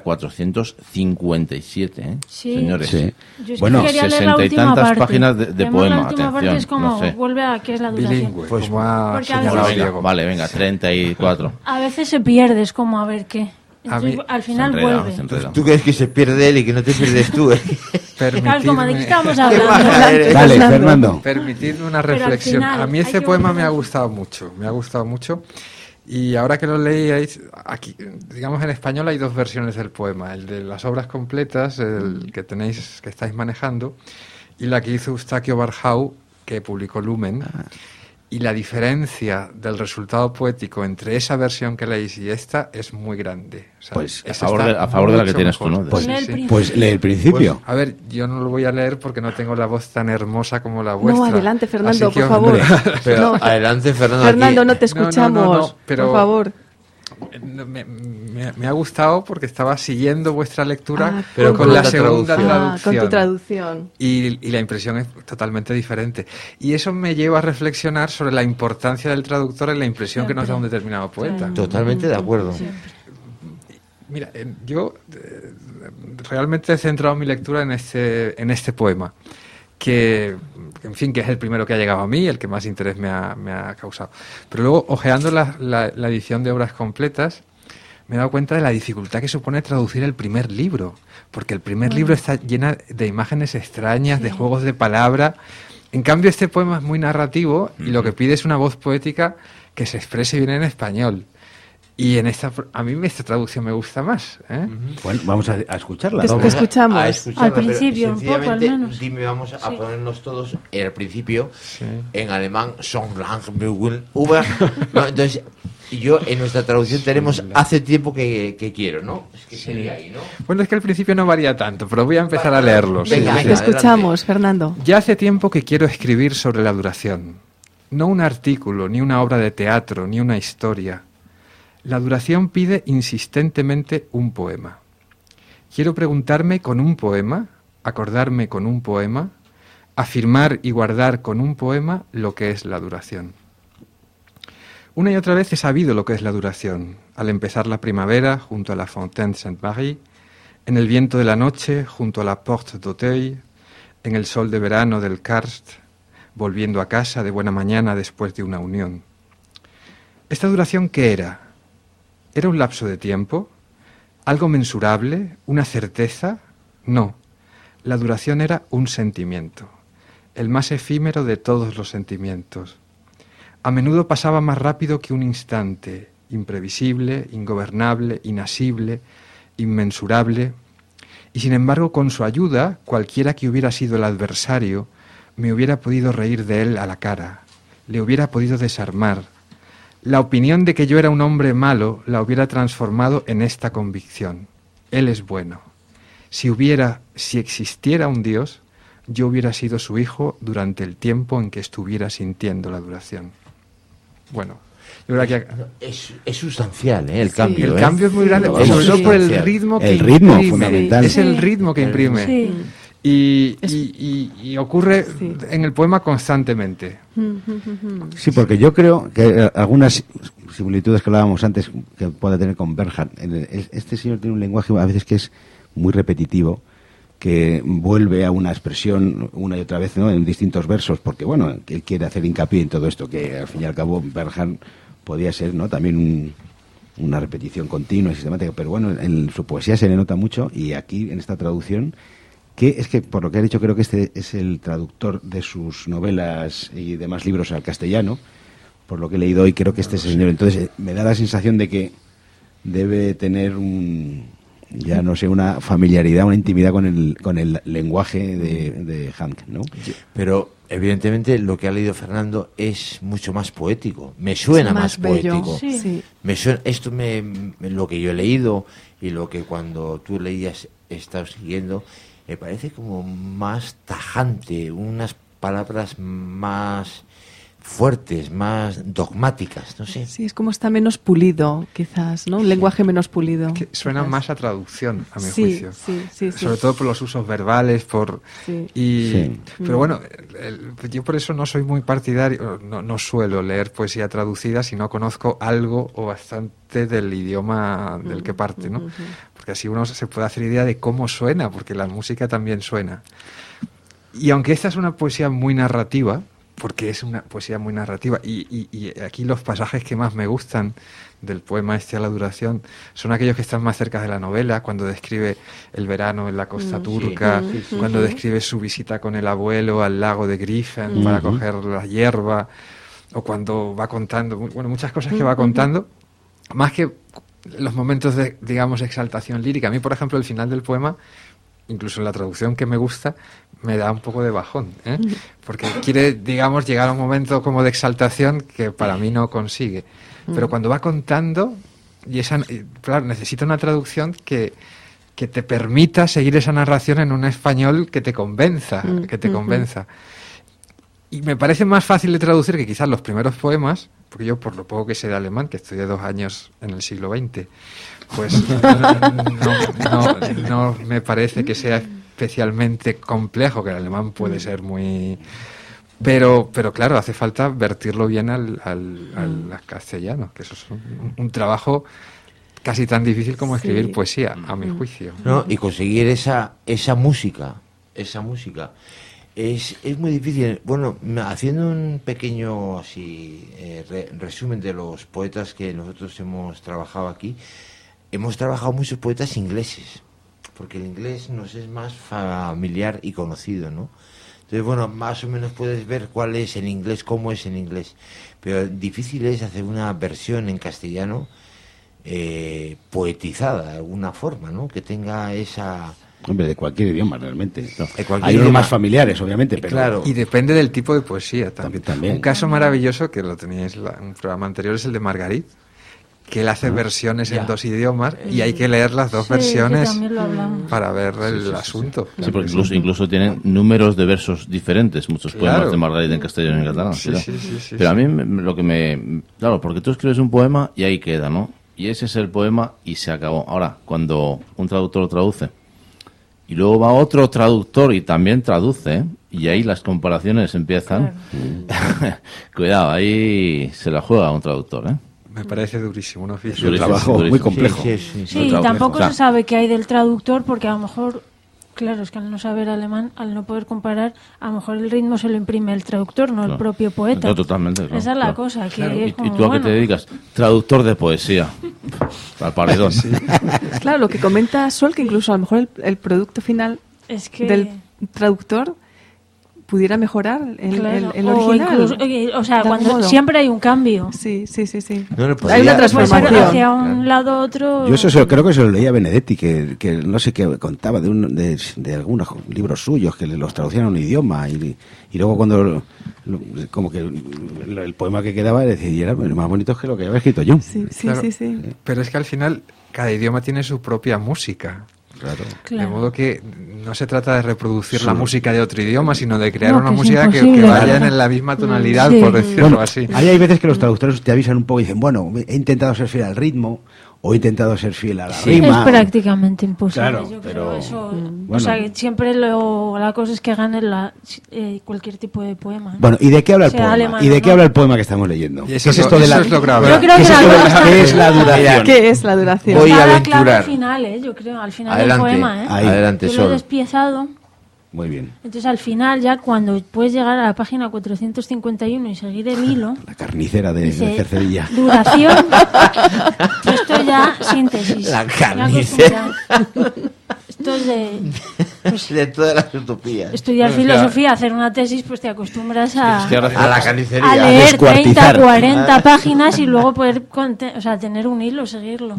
457, ¿eh? Sí. Señores. Sí. Yo es Bueno, que quería leer 60 la y última tantas parte. páginas de Además, poema, la última parte atención, es como, no sé. vuelve a qué es la duración. Bilingüe, Pues, como ha porque a señalado veces- Diego. Vale, venga, 34. A veces se pierde, es como a ver qué. Entonces, mí- al final Se enreda, vuelve. se enreda. ¿Tú crees que se pierde él y que no te pierdes tú? Claro, como de qué estábamos Qué hablando. baja eres. Dale, Fernando. Permitidme una Pero al reflexión. final A mí hay este que poema volver me ha a- gustado mucho. Y ahora que lo leíais, aquí, digamos en español hay dos versiones del poema. El de las obras completas, el que tenéis, que estáis manejando, y la que hizo Eustaquio Barjau, que publicó Lumen. Y la diferencia del resultado poético entre esa versión que leéis y esta es muy grande. O sea, Pues, a esta favor de- está a favor de la que mucho tienes tú, mejor. ¿no? Pues, Lee el principio. pues lee el principio. A ver, yo no lo voy a leer porque no tengo la voz tan hermosa como la vuestra. No, adelante, Fernando, Así que, por favor. hombre, Pero No. adelante, Fernando. Fernando, aquí. no te escuchamos, no, pero- por favor. me ha gustado porque estaba siguiendo vuestra lectura, Ah, pero con con la otra segunda traducción. traducción. Con tu traducción. Y la impresión es totalmente diferente. Y eso me lleva a reflexionar sobre la importancia del traductor en la impresión que nos da un determinado poeta. Totalmente de acuerdo. Mira, yo realmente he centrado mi lectura en este poema, que en fin, que es el primero que ha llegado a mí, el que más interés me ha causado. Pero luego, hojeando la edición de obras completas, me he dado cuenta de la dificultad que supone traducir el primer libro, porque el primer libro está llena de imágenes extrañas, de juegos de palabra. En cambio, este poema es muy narrativo y lo que pide es una voz poética que se exprese bien en español. Y a mí esta traducción me gusta más, ¿eh? Bueno, vamos a escucharla. Te ¿no? Vamos escuchamos. a escucharla, Al pero principio, un poco, al sencillamente, menos. Dime, vamos a Sí. ponernos todos al principio Sí. en alemán, son lang über. No, entonces, yo en nuestra traducción tenemos hace tiempo que quiero, ¿no? Es que sería ahí, ¿no? Bueno, es que al principio no varía tanto, pero voy a empezar a leerlos. Venga, Te venga, escuchamos, Fernando. Ya hace tiempo que quiero escribir sobre la duración. No un artículo, ni una obra de teatro, ni una historia. La duración pide insistentemente un poema. Quiero preguntarme con un poema, acordarme con un poema, afirmar y guardar con un poema lo que es la duración. Una y otra vez he sabido lo que es la duración. Al empezar la primavera, junto a la Fontaine Saint-Marie, en el viento de la noche, junto a la Porte d'Auteuil, en el sol de verano del Karst, volviendo a casa de buena mañana después de una unión. ¿Esta duración qué era? ¿Era un lapso de tiempo? ¿Algo mensurable? ¿Una certeza? No. La duración era un sentimiento, el más efímero de todos los sentimientos. A menudo pasaba más rápido que un instante, imprevisible, ingobernable, inasible, inmensurable, y sin embargo con su ayuda, cualquiera que hubiera sido el adversario, me hubiera podido reír de él a la cara, le hubiera podido desarmar. La opinión de que yo era un hombre malo la hubiera transformado en esta convicción: él es bueno. Si existiera un Dios, yo hubiera sido su hijo durante el tiempo en que estuviera sintiendo la duración. Bueno, yo creo que es sustancial, el cambio. El cambio es muy grande, sobre todo por el ritmo que imprime. El ritmo, fundamental. Es el ritmo que imprime. Sí. Y ocurre en el poema constantemente. Sí, porque yo creo que algunas similitudes que hablábamos antes que puede tener con Bernhard, este señor tiene un lenguaje a veces que es muy repetitivo, que vuelve a una expresión una y otra vez, ¿no?, en distintos versos, porque bueno, él quiere hacer hincapié en todo esto, que al fin y al cabo Bernhard podía ser, ¿no?, también una repetición continua y sistemática, pero bueno, en su poesía se le nota mucho, y aquí en esta traducción, que es que por lo que ha dicho creo que este es el traductor de sus novelas y demás libros al castellano, por lo que he leído hoy, creo que este es el señor. Entonces me da la sensación de que debe tener ya no sé, una familiaridad, una intimidad con el lenguaje de Hank, ¿no? Pero evidentemente lo que ha leído Fernando es mucho más poético, me suena más poético. Sí. Me suena, lo que yo he leído y lo que cuando tú leías he estado siguiendo, me parece como más tajante, unas palabras más fuertes, más dogmáticas, no sé. Sí, es como está menos pulido, quizás, ¿no? Un lenguaje menos pulido. Que suena quizás más a traducción, a mi sí, juicio. Sí. Sobre todo por los usos verbales, Sí. Pero bueno, yo por eso no soy muy partidario, no suelo leer poesía traducida si no conozco algo o bastante del idioma del que parte, ¿no? Porque así uno se puede hacer idea de cómo suena, porque la música también suena. Y aunque esta es una poesía muy narrativa, porque es una poesía muy narrativa, y aquí los pasajes que más me gustan del poema a la duración son aquellos que están más cerca de la novela, cuando describe el verano en la costa turca, cuando describe su visita con el abuelo al lago de Griffen para coger la hierba, o cuando va contando, muchas cosas que va contando, más que los momentos de, digamos, exaltación lírica. A mí, por ejemplo, el final del poema, incluso en la traducción que me gusta, me da un poco de bajón, porque quiere, digamos, llegar a un momento como de exaltación que para mí no consigue. Pero cuando va contando, claro, necesita una traducción que te permita seguir esa narración en un español que te convenza, Y me parece más fácil de traducir que quizás los primeros poemas, porque yo, por lo poco que sé de alemán, que estudié 2 años en el siglo XX, pues no me parece que sea especialmente complejo, que el alemán puede ser muy... Pero claro, hace falta vertirlo bien al castellano, que eso es un trabajo casi tan difícil como escribir poesía, a mi juicio. No, y conseguir esa música es muy difícil. Bueno, haciendo un pequeño así resumen de los poetas que nosotros hemos trabajado aquí, hemos trabajado muchos poetas ingleses, porque el inglés nos es más familiar y conocido, ¿no? Entonces, bueno, más o menos puedes ver cuál es el inglés, cómo es el inglés, pero difícil es hacer una versión en castellano poetizada de alguna forma, ¿no? Que tenga esa... Hombre, de cualquier idioma realmente. No. Cualquier Hay unos más familiares, obviamente, pero... Claro. Y depende del tipo de poesía también. También. Un caso maravilloso, que lo teníais en un programa anterior, es el de Margarit, que él hace versiones en 2 idiomas y hay que leer las 2 versiones para ver el asunto. Sí, porque incluso tienen números de versos diferentes, muchos poemas de Margarita en castellano y en catalán. Sí, pero a mí lo que me... Claro, porque tú escribes un poema y ahí queda, ¿no? Y ese es el poema y se acabó. Ahora, cuando un traductor lo traduce y luego va otro traductor y también traduce, y ahí las comparaciones empiezan. Claro. Cuidado, ahí se la juega un traductor, ¿eh? Me parece durísimo, un oficio. Un trabajo muy complejo. Sí, tampoco se sabe qué hay del traductor, porque a lo mejor Claro, es que al no saber alemán, al no poder comparar, a lo mejor el ritmo se lo imprime el traductor, no el Claro. propio poeta. No, totalmente. Claro, Esa es la claro. cosa. Que ¿Y, es y como, tú a qué bueno, te dedicas? Traductor de poesía. Al paredón. Claro, lo que comenta Sol, que incluso a lo mejor el producto final es que... del traductor pudiera mejorar el claro, el o original. incluso, o sea, de algún cuando modo. siempre hay un cambio. Sí. No, no, Hay una podría- Puede ser transformación. hacia un lado otro. Yo eso creo que se lo leía a Benedetti, que no sé qué contaba de algunos libros suyos que los traducían a un idioma y luego cuando como que el poema que quedaba decía, y era más bonito que lo que había escrito yo. Sí. Claro. Pero es que al final cada idioma tiene su propia música. Claro. Claro. De modo que no se trata de reproducir la música de otro idioma, sino de crear No, una que es música que imposible. vaya en la misma tonalidad, Sí. por decirlo Bueno, así. ahí hay veces que los traductores te avisan un poco y dicen, bueno, he intentado ser fiel al ritmo o he intentado ser fiel a la Es rima. prácticamente imposible. Claro, yo pero- creo eso. Bueno. O sea, que siempre la cosa es que gane cualquier tipo de poema. ¿no? Bueno, ¿y de qué habla el Sea poema? alemán ¿Y de o qué no. habla el poema que estamos leyendo? Y ¿Qué eso es es esto lo- de la eso es lo grave. Yo creo ¿Qué que es esto de la la- cosa qué es la duración? ¿Qué es la duración? Voy a da la clave aventurar. al final, yo creo, al final Adelante. del poema, ¿eh? Ahí. Adelante, Yo lo he Sol. despiezado. Muy bien. Entonces, al final, ya cuando puedes llegar a la página 451 y seguir el hilo, La carnicera de dice, Cercedilla. duración. Esto ya síntesis. La Me carnicera. acostumbrado. Esto es de pues, De todas las utopías. estudiar Bueno, filosofía, hacer una tesis, pues te acostumbras a, Es que ahora- A la carnicería. a leer descuartizar. 30, 40 páginas y luego poder tener un hilo, seguirlo.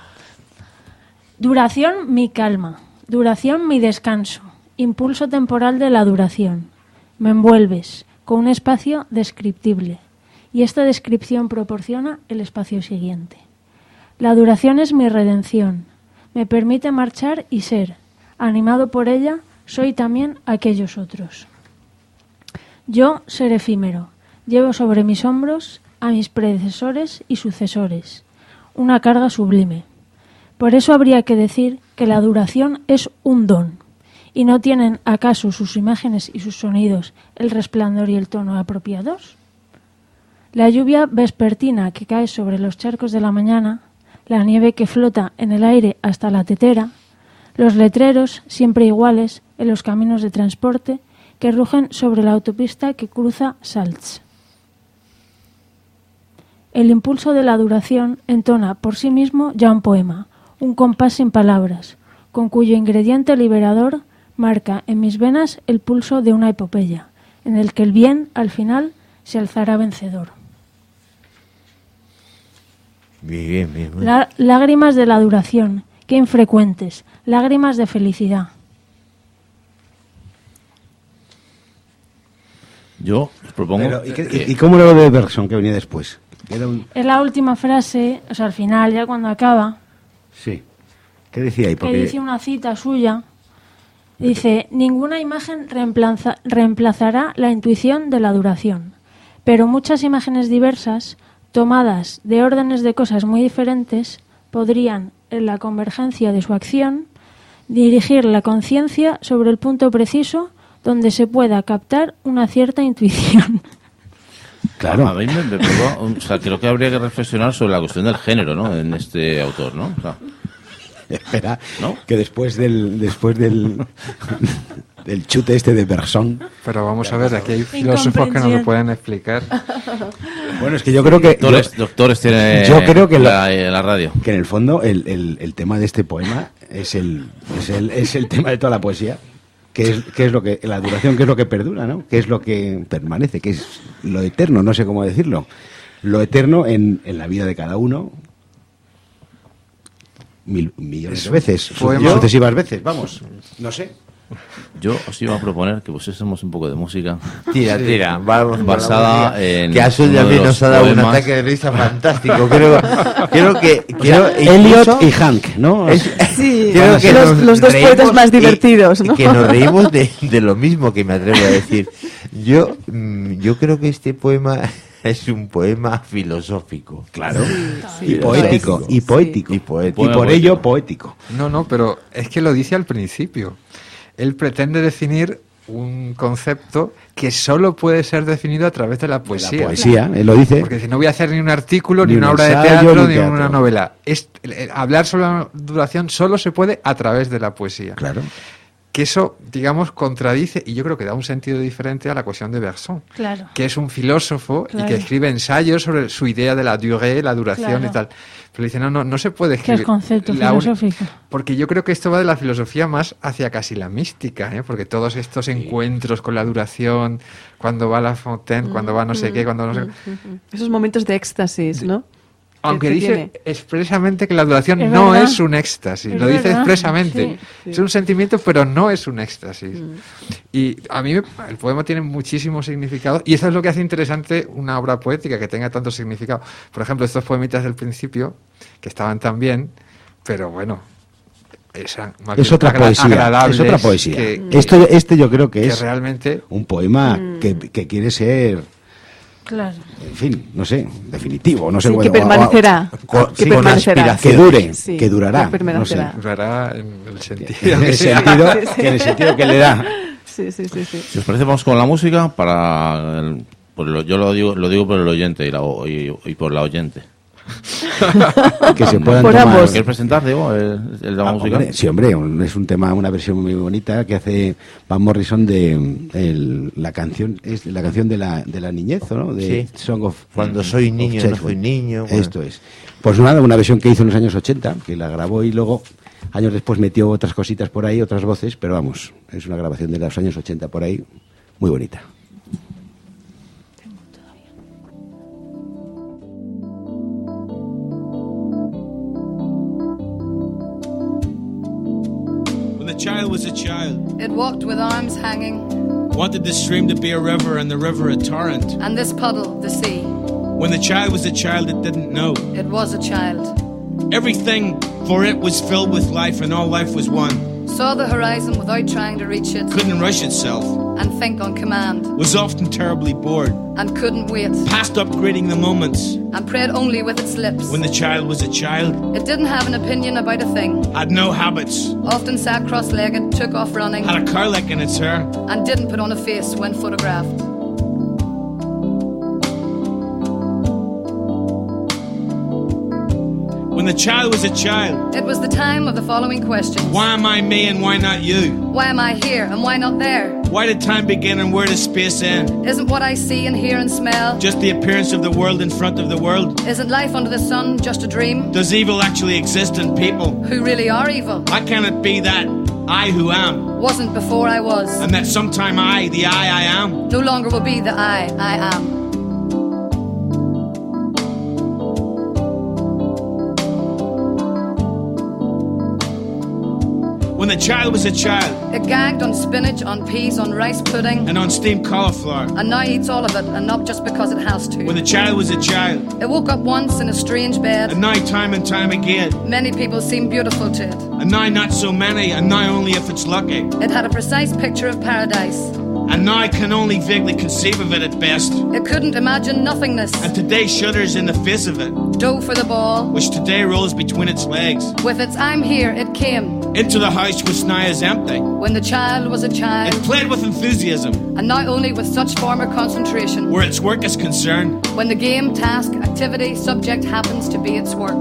Duración, mi calma. Duración, mi descanso. Impulso temporal de la duración. Me envuelves con un espacio descriptible. Y esta descripción proporciona el espacio siguiente. La duración es mi redención. Me permite marchar y ser. Animado por ella, soy también aquellos otros. Yo, ser efímero, llevo sobre mis hombros a mis predecesores y sucesores, una carga sublime. Por eso habría que decir que la duración es un don, y no tienen acaso sus imágenes y sus sonidos el resplandor y el tono apropiados. La lluvia vespertina que cae sobre los charcos de la mañana, la nieve que flota en el aire hasta la tetera, los letreros, siempre iguales, en los caminos de transporte, que rugen sobre la autopista que cruza Salz. El impulso de la duración entona por sí mismo ya un poema, un compás sin palabras, con cuyo ingrediente liberador marca en mis venas el pulso de una epopeya, en el que el bien, al final, se alzará vencedor. Bien. Lágrimas de la duración, qué infrecuentes, lágrimas de felicidad. Yo os propongo. Pero, ¿y, que- y cómo era lo de Bergson que venía después? Era un... Es la última frase, o sea, al final, ya cuando acaba, Sí. ¿Qué decía ahí? que Porque... dice una cita suya, dice, ninguna imagen reemplazará la intuición de la duración, pero muchas imágenes diversas, tomadas de órdenes de cosas muy diferentes, podrían, en la convergencia de su acción, dirigir la conciencia sobre el punto preciso donde se pueda captar una cierta intuición. Claro. A mí me pegó, o sea, creo que habría que reflexionar sobre la cuestión del género, ¿no? En este autor, ¿no? O sea, Espera, ¿no? que después del del chute este de Bergson. Pero vamos a ver, aquí hay filósofos que nos lo pueden explicar. Bueno, es que yo creo que Doctores tiene yo creo que la radio. que en el fondo el tema de este poema es el tema de toda la poesía, que es lo que la duración, que es lo que perdura, ¿no? Que es lo que permanece, que es lo eterno, no sé cómo decirlo. Lo eterno en la vida de cada uno. Millones de veces, poema- sucesivas veces, vamos, no sé. Yo os iba a proponer que pusiésemos un poco de música Tira. Vamos con basada la música, en que a Sol uno de también los nos ha dado un poemas. ataque de risa fantástico. Creo que... Eliot incluso- y Hank, ¿no? Sí, creo que nos los dos reímos poetas más y- divertidos, ¿no? Que nos reímos de lo mismo, que me atrevo a decir. Yo creo que este poema es un poema filosófico. Claro. Sí, Y poético, sí. y poético. Y poético. Y por ello poético. No, pero es que lo dice al principio. Él pretende definir un concepto que solo puede ser definido a través de la poesía. La poesía, él lo dice. Porque si no voy a hacer ni un artículo, ni Ni un una obra de ensayo, teatro, ni ni teatro. una novela. Hablar sobre la duración solo se puede a través de la poesía. Claro. que eso, digamos, contradice, y yo creo que da un sentido diferente a la cuestión de Bergson, Claro. que es un filósofo Claro. y que escribe ensayos sobre su idea de la durée, la duración Claro. y tal. Pero dice, no se puede Que escribir. es concepto la uni- filosófico. Porque yo creo que esto va de la filosofía más hacia casi la mística, ¿eh? Porque todos estos encuentros con la duración, cuando va La Fontaine, cuando va no sé qué, cuando no sé qué. Esos momentos de éxtasis, ¿no? Aunque que dice tiene. expresamente que la duración Es no verdad. es un éxtasis, Es lo dice verdad, expresamente. sí. Es un sentimiento, pero no es un éxtasis. Y a mí el poema tiene muchísimo significado, y eso es lo que hace interesante una obra poética, que tenga tanto significado. Por ejemplo, estos poemitas del principio, que estaban tan bien, pero bueno, más Es bien otra poesía. agradables Es otra poesía. que- Este yo creo que que es realmente un poema que quiere ser, Claro. en fin, no sé, definitivo, no sé. Sí, bueno, que permanecerá. con Que permanecerá. que dure, Sí, que durará. que permanecerá. No sé. durará en el sentido En que el sea. sentido, que en el sentido que le da. Sí. Si os parece, vamos con la música para... yo lo digo por el oyente y por la oyente. Que se puedan Por tomar. ambos. ¿Quieres presentar, Diego, el de la música? Hombre, sí, hombre, es un tema, una versión muy bonita que hace Van Morrison de la canción de la niñez, ¿no? De Sí. Song of Cuando soy niño, no Childhood. fui niño. Bueno. Esto es. Pues nada, una versión que hizo en los años 80, que la grabó y luego años después metió otras cositas por ahí, otras voces, pero vamos, es una grabación de los años 80 por ahí, muy bonita. When the child was a child, It walked with arms hanging, wanted the stream to be a river and the river a torrent. and this puddle, the sea. When the child was a child, it didn't know. It was a child. Everything for it was filled with life, and all life was one. Saw the horizon without trying to reach it, Couldn't rush itself, and think on command, was often terribly bored, and couldn't wait, past upgrading the moments. and prayed only with its lips. When the child was a child, It didn't have an opinion about a thing, had no habits, often sat cross-legged, took off running, had a cowlick in its hair, and didn't put on a face when photographed. when the child was a child. It was the time of the following questions. Why am I me and why not you? Why am I here and why not there? Why did time begin and where does space end? Isn't what I see and hear and smell? Just the appearance of the world in front of the world? Isn't life under the sun just a dream? Does evil actually exist in people? Who really are evil? Why can't it be that I who am, Wasn't before I was. and that sometime I, the I am? No longer will be the I am. When the child was a child It gagged on spinach, on peas, on rice pudding, and on steamed cauliflower. and now eats all of it, and not just because it has to. When the child was a child, It woke up once in a strange bed. and now time and time again. Many people seem beautiful to it. And now not so many, and now only if it's lucky. It had a precise picture of paradise. And now I can only vaguely conceive of it at best. It couldn't imagine nothingness. And today shudders in the face of it, Dove for the ball. which today rolls between its legs. With its I'm here, it came. Into the house which now is empty. When the child was a child, It played with enthusiasm, and now only with such former concentration. where its work is concerned. When the game, task, activity, subject happens to be its work.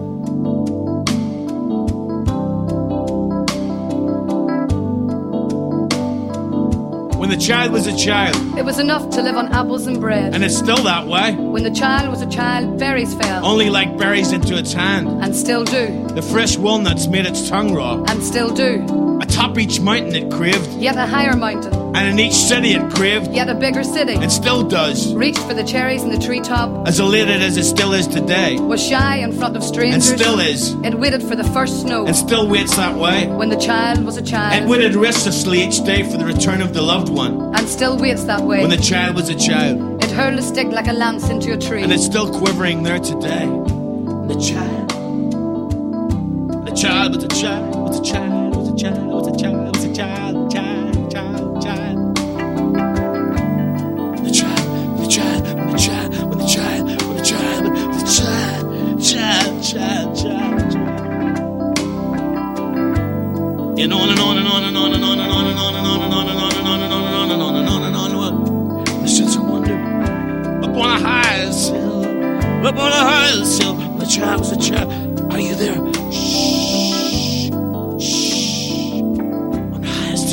When the child was a child, It was enough to live on apples and bread. and it's still that way, When the child was a child, berries fell, only like berries into its hand. and still do, The fresh walnuts made its tongue raw. and still do. Atop each mountain it craved, Yet a higher mountain, and in each city it craved, yet a bigger city. and still does, Reached for the cherries in the treetop, as elated as it still is today, was shy in front of and strangers. still is, It waited for the first snow. and still waits that way. When the child was a It child, waited restlessly each day for the return of the loved one. and still waits that way. When the child was a child, It hurled a stick like a lance into a tree. and it's still quivering there today. The child was a child, was a child, was a child, was a child, was a child, child. The child, when the child, when the child, when the child, when the child, when the child. And on and on and on and on and on and on and on and on and on and on and on and on and on and on and on and on. The sense of wonder upon a high hill, upon a high hill. The child was a child. Are you there? Shh, shh. On the highest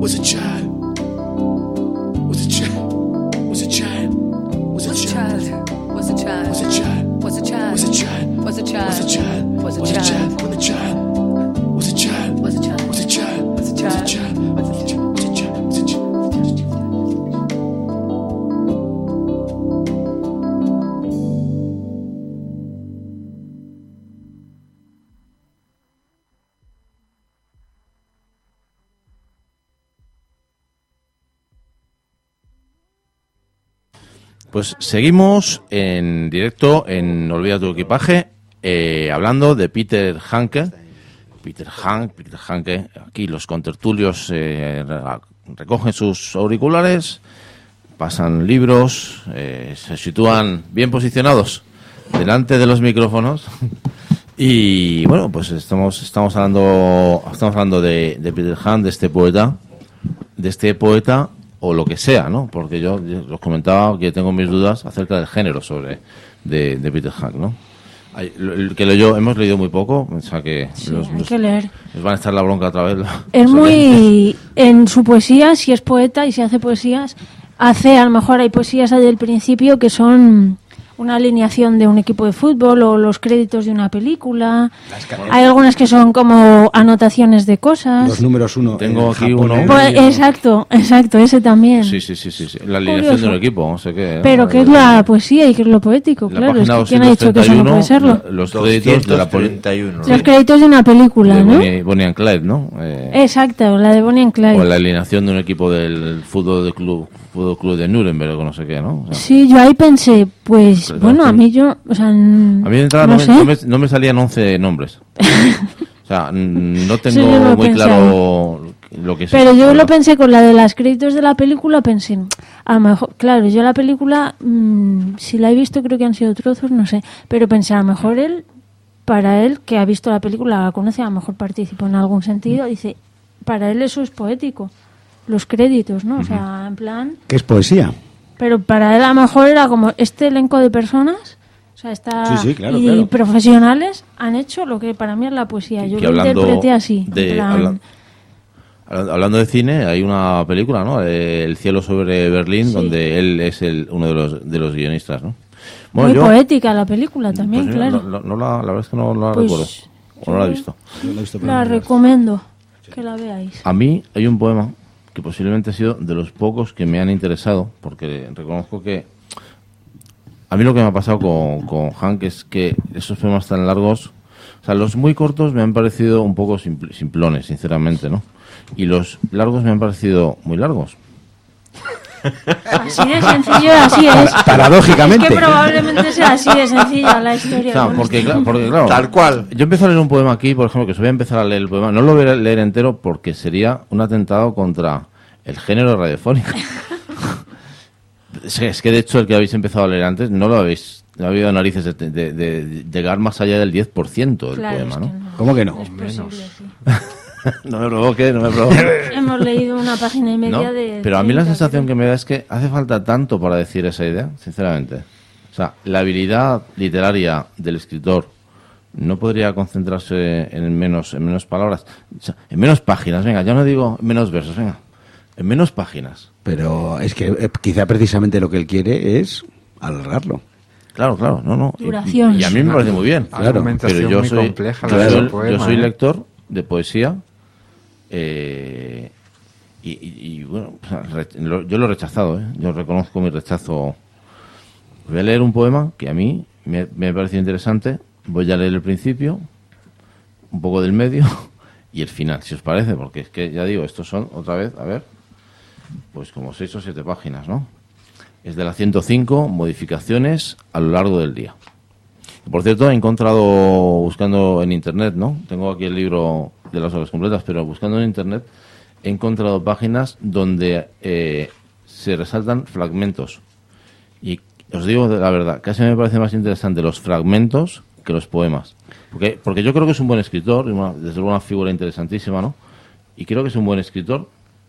was a child. Was a child. Was a child. Was a child. Was a child. Was a child. Was a child. Was a child. Was a child. Was a child. Was a Was a child. child. When the child was a child. Was a child. Was a child. Was a Was a child. child. Was a child. Was a child. Was a child. Pues seguimos en directo en Olvida tu equipaje, hablando de Peter Hanke. Peter Hanke, aquí los contertulios recogen sus auriculares, pasan libros, se sitúan bien posicionados delante de los micrófonos y bueno, pues estamos hablando de Peter Hanke, de este poeta o lo que sea, ¿no? Porque yo os comentaba que tengo mis dudas acerca del género de Peter Hanke, ¿no? Hemos leído muy poco, o sea que Sí, hay que leer. nos van a echar la bronca otra vez. Es muy... En su poesía, si es poeta y si hace poesías, a lo mejor hay poesías del principio que son una alineación de un equipo de fútbol o los créditos de una película. Hay algunas que son como anotaciones de cosas. Los números 1. Tengo aquí uno. Pues, exacto, ese también. Sí. La alineación Curioso. de un equipo, no sé qué. Pero ¿qué es la poesía y qué es lo poético? La Claro, es página que ¿quién ha dicho que eso no 231, puede serlo? Los créditos de la política. 231. Los créditos de una película, De ¿no? Bonnie and Clyde, ¿no? Exacto, la de Bonnie and Clyde. O la alineación de un equipo del fútbol club de Nuremberg o no sé qué, ¿no? O sea, Sí, yo ahí pensé, pues, Claro, bueno, sí. a mí a mí de entrada no sé. no me salían 11 nombres. O sea, no Sí, yo tengo lo muy pensaba. claro lo que es. Pero eso, yo la lo verdad. pensé con la de las créditos de la película, pensé, a lo mejor, claro, yo la película, si la he visto creo que han sido trozos, no sé, pero pensé, a lo mejor para él, que ha visto la película, la conoce, a lo mejor participó en algún sentido, dice, para él eso es poético, los créditos, ¿no? O sea, en plan... ¿Qué es poesía? Pero para él a lo mejor era como este elenco de personas, o sea, Sí, claro, y claro. profesionales han hecho lo que para mí es la poesía. Yo Que lo interpreté así. en plan, Hablando de cine, hay una película, ¿no? El cielo sobre Berlín, Sí. donde él es uno de los guionistas, ¿no? muy poética la película también, pues, claro. la verdad es que no la Pues, recuerdo. O no la he visto. Yo lo he visto por La primera vez. recomiendo que la veáis. A mí hay un poema que posiblemente ha sido de los pocos que me han interesado, porque reconozco que a mí lo que me ha pasado con Hanke es que esos poemas tan largos, o sea, los muy cortos me han parecido un poco simplones, sinceramente, ¿no? Y los largos me han parecido muy largos. Así de sencillo, así es. Paradójicamente. Es que probablemente sea así de sencilla la historia. O sea, con porque esto. claro, Tal cual. yo empiezo a leer un poema aquí, por ejemplo, que os voy a empezar a leer el poema. No lo voy a leer entero porque sería un atentado contra el género radiofónico. Es que de hecho el que habéis empezado a leer antes no lo habéis, no ha habido narices de llegar más allá del 10% del Claro, poema, es ¿no? que no. ¿Cómo que no? Es posible, sí. No me provoque, no me provoque. Hemos leído una página y media ¿No? de... Pero a mí la 30, sensación creo. que me da es que hace falta tanto para decir esa idea, sinceramente. O sea, la habilidad literaria del escritor no podría concentrarse en menos palabras, o sea, en menos páginas, venga, ya no digo en menos versos, venga, en menos páginas. Pero es que quizá precisamente lo que él quiere es alargarlo. Claro, no. Duración. Y a mí me parece muy bien. Claro, argumentación Pero yo muy soy, compleja yo la soy- del yo poema, soy ¿eh? lector de poesía y bueno, o sea, yo lo he rechazado, ¿eh? Yo reconozco mi rechazo. Voy a leer un poema que a mí me parece interesante. Voy a leer el principio, un poco del medio y el final, si os parece, porque es que ya digo, estos son, otra vez, a ver, pues como 6 o 7 páginas, ¿no? Es de la 105, modificaciones a lo largo del día. Por cierto, he encontrado, buscando en internet, ¿no? Tengo aquí el libro de las obras completas, pero buscando en internet he encontrado páginas donde se resaltan fragmentos. Y os digo la verdad, casi me parece más interesante los fragmentos que los poemas. Porque yo creo que es un buen escritor, desde luego una figura interesantísima, ¿no? Y creo que es un buen escritor,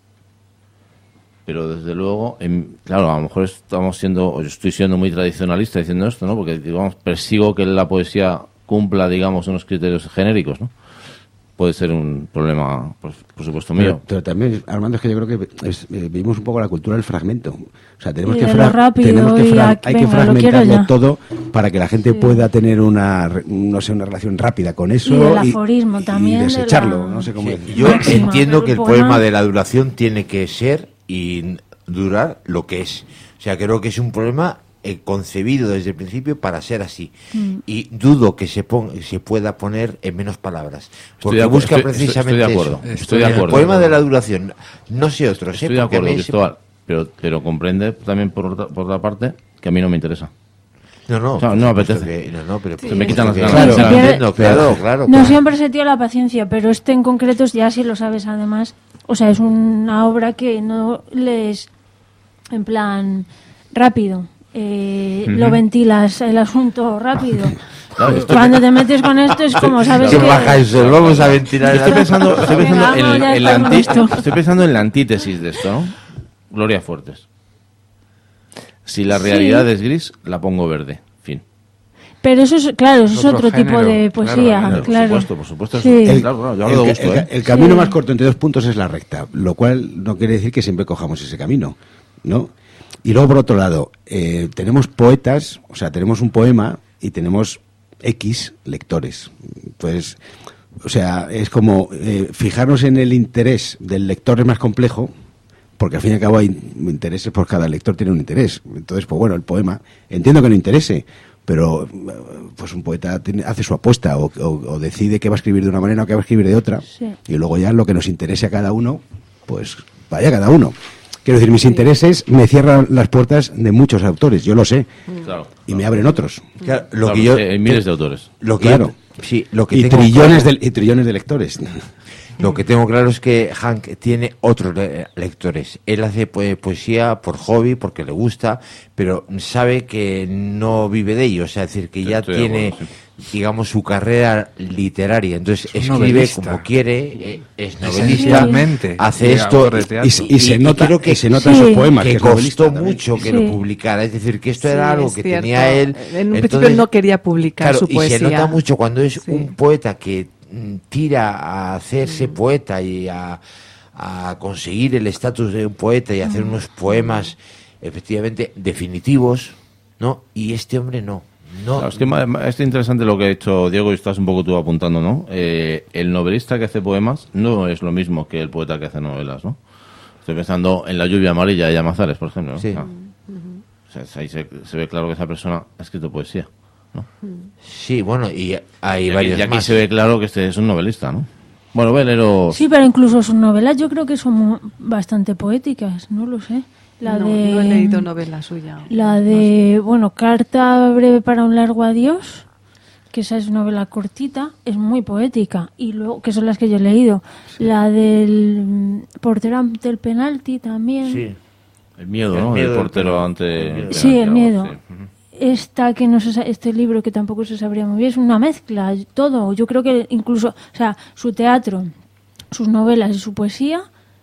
pero desde luego, claro, a lo mejor yo estoy siendo muy tradicionalista diciendo esto, ¿no? Porque, digamos, persigo que la poesía cumpla, digamos, unos criterios genéricos, ¿no? puede ser un problema, pues, por supuesto, mío. Pero también, Armando, es que yo creo que vivimos un poco la cultura del fragmento. O sea, tenemos Y que, de lo rápido, hay que venga, lo quiero fragmentarlo ya. todo para que la gente pueda tener una relación rápida con eso Y del aforismo también, y desecharlo, de la- no sé cómo Sí, decirlo. yo Máxima, entiendo pero que el el poema poema- de la duración tiene que ser y durar lo que es. O sea, creo que es un poema concebido desde el principio para ser así. Y dudo que se pueda poner en menos palabras. Porque de acuerdo, busca estoy precisamente de acuerdo, eso. estoy de En acuerdo. El poema de la duración, no sé otros. Estoy de porque a acuerdo, mí ese- Cristóbal, pero comprende también por otra parte que a mí no me interesa. No, no. O sea, por no supuesto apetece. que- no, pero Se me quitan las que- ganas. Claro, Si quiere- entiendo, claro. No siempre se tiene la paciencia, pero este en concreto, ya si lo sabes además, o sea, es una obra que no lees en plan rápido, lo ventilas el asunto rápido. Claro, Cuando te metes con esto es como, sabes ¿Qué que... baja eso? Vamos a ventilar. Estoy pensando Venga, vamos, ya en la está con esto. estoy pensando en la antítesis de esto, ¿no? Gloria Fuertes. Si la realidad es gris, la pongo verde. Fin. Pero eso es, claro, eso es Otro otro tipo género, de poesía, claro. Por supuesto. Sí. Claro, yo hablo de gusto, ¿eh? El camino Sí. más corto entre 2 puntos es la recta, lo cual no quiere decir que siempre cojamos ese camino, ¿no? Y luego, por otro lado, tenemos poetas, o sea, tenemos un poema y tenemos X lectores. Entonces, o sea, es como fijarnos en el interés del lector es más complejo, porque al fin y al cabo hay intereses, por cada lector tiene un interés. Entonces, pues bueno, el poema, entiendo que no interese, pero pues un poeta hace su apuesta o decide que va a escribir de una manera o que va a escribir de otra, Sí. y luego ya lo que nos interese a cada uno, pues vaya cada uno. Quiero decir, mis intereses me cierran las puertas de muchos autores, yo lo sé, Claro. y me abren otros. Claro, lo Claro, que yo, hay miles de autores. lo que Claro. yo- sí, lo que Y tengo trillones, claro- y trillones de lectores. Lo que tengo claro es que Hank tiene otros lectores. Él hace poesía por hobby, porque le gusta, pero sabe que no vive de ello. O sea, es decir, que ya Estoy de tiene, acuerdo, digamos, su carrera literaria. Entonces Es escribe novelista. como quiere, es novelista, Esencialmente. hace Y esto autor de teatro. Y se nota, creo que y se nota en Sí. sus poemas, que que es novelista costó también. mucho que Sí. lo publicara. Es decir, que esto era Sí, algo es que cierto. tenía él. En un principio Entonces, no quería publicar claro, su poesía. y se nota mucho cuando es Sí. un poeta que tira a hacerse poeta y a conseguir el estatus de un poeta y a hacer unos poemas efectivamente definitivos, ¿no? Y este hombre no. Claro, es que es interesante lo que ha hecho Diego y estás un poco tú apuntando, ¿no? El novelista que hace poemas no es lo mismo que el poeta que hace novelas, ¿no? Estoy pensando en La lluvia amarilla de Llamazares, por ejemplo, ¿no? Sí. Ah. O sea, ahí se ve claro que esa persona ha escrito poesía, ¿no? Sí, bueno, y hay Y varios aquí más. se ve claro que este es un novelista, ¿no? Bueno, Veleros... Sí, pero incluso sus novelas yo creo que son bastante poéticas, no lo sé. La no, de... no he leído novela suya. La de, bueno, Carta breve para un largo adiós, que esa es novela cortita, es muy poética, y luego, que son las que yo he leído. La del portero ante el penalti también. Sí. El miedo, El ¿no? miedo El del portero penal. ante... Sí, el miedo. Sí. Ujú. Esta que no se este libro que tampoco se sabría muy bien, es una mezcla, todo. Yo creo que incluso, o sea, su teatro, sus novelas y su poesía,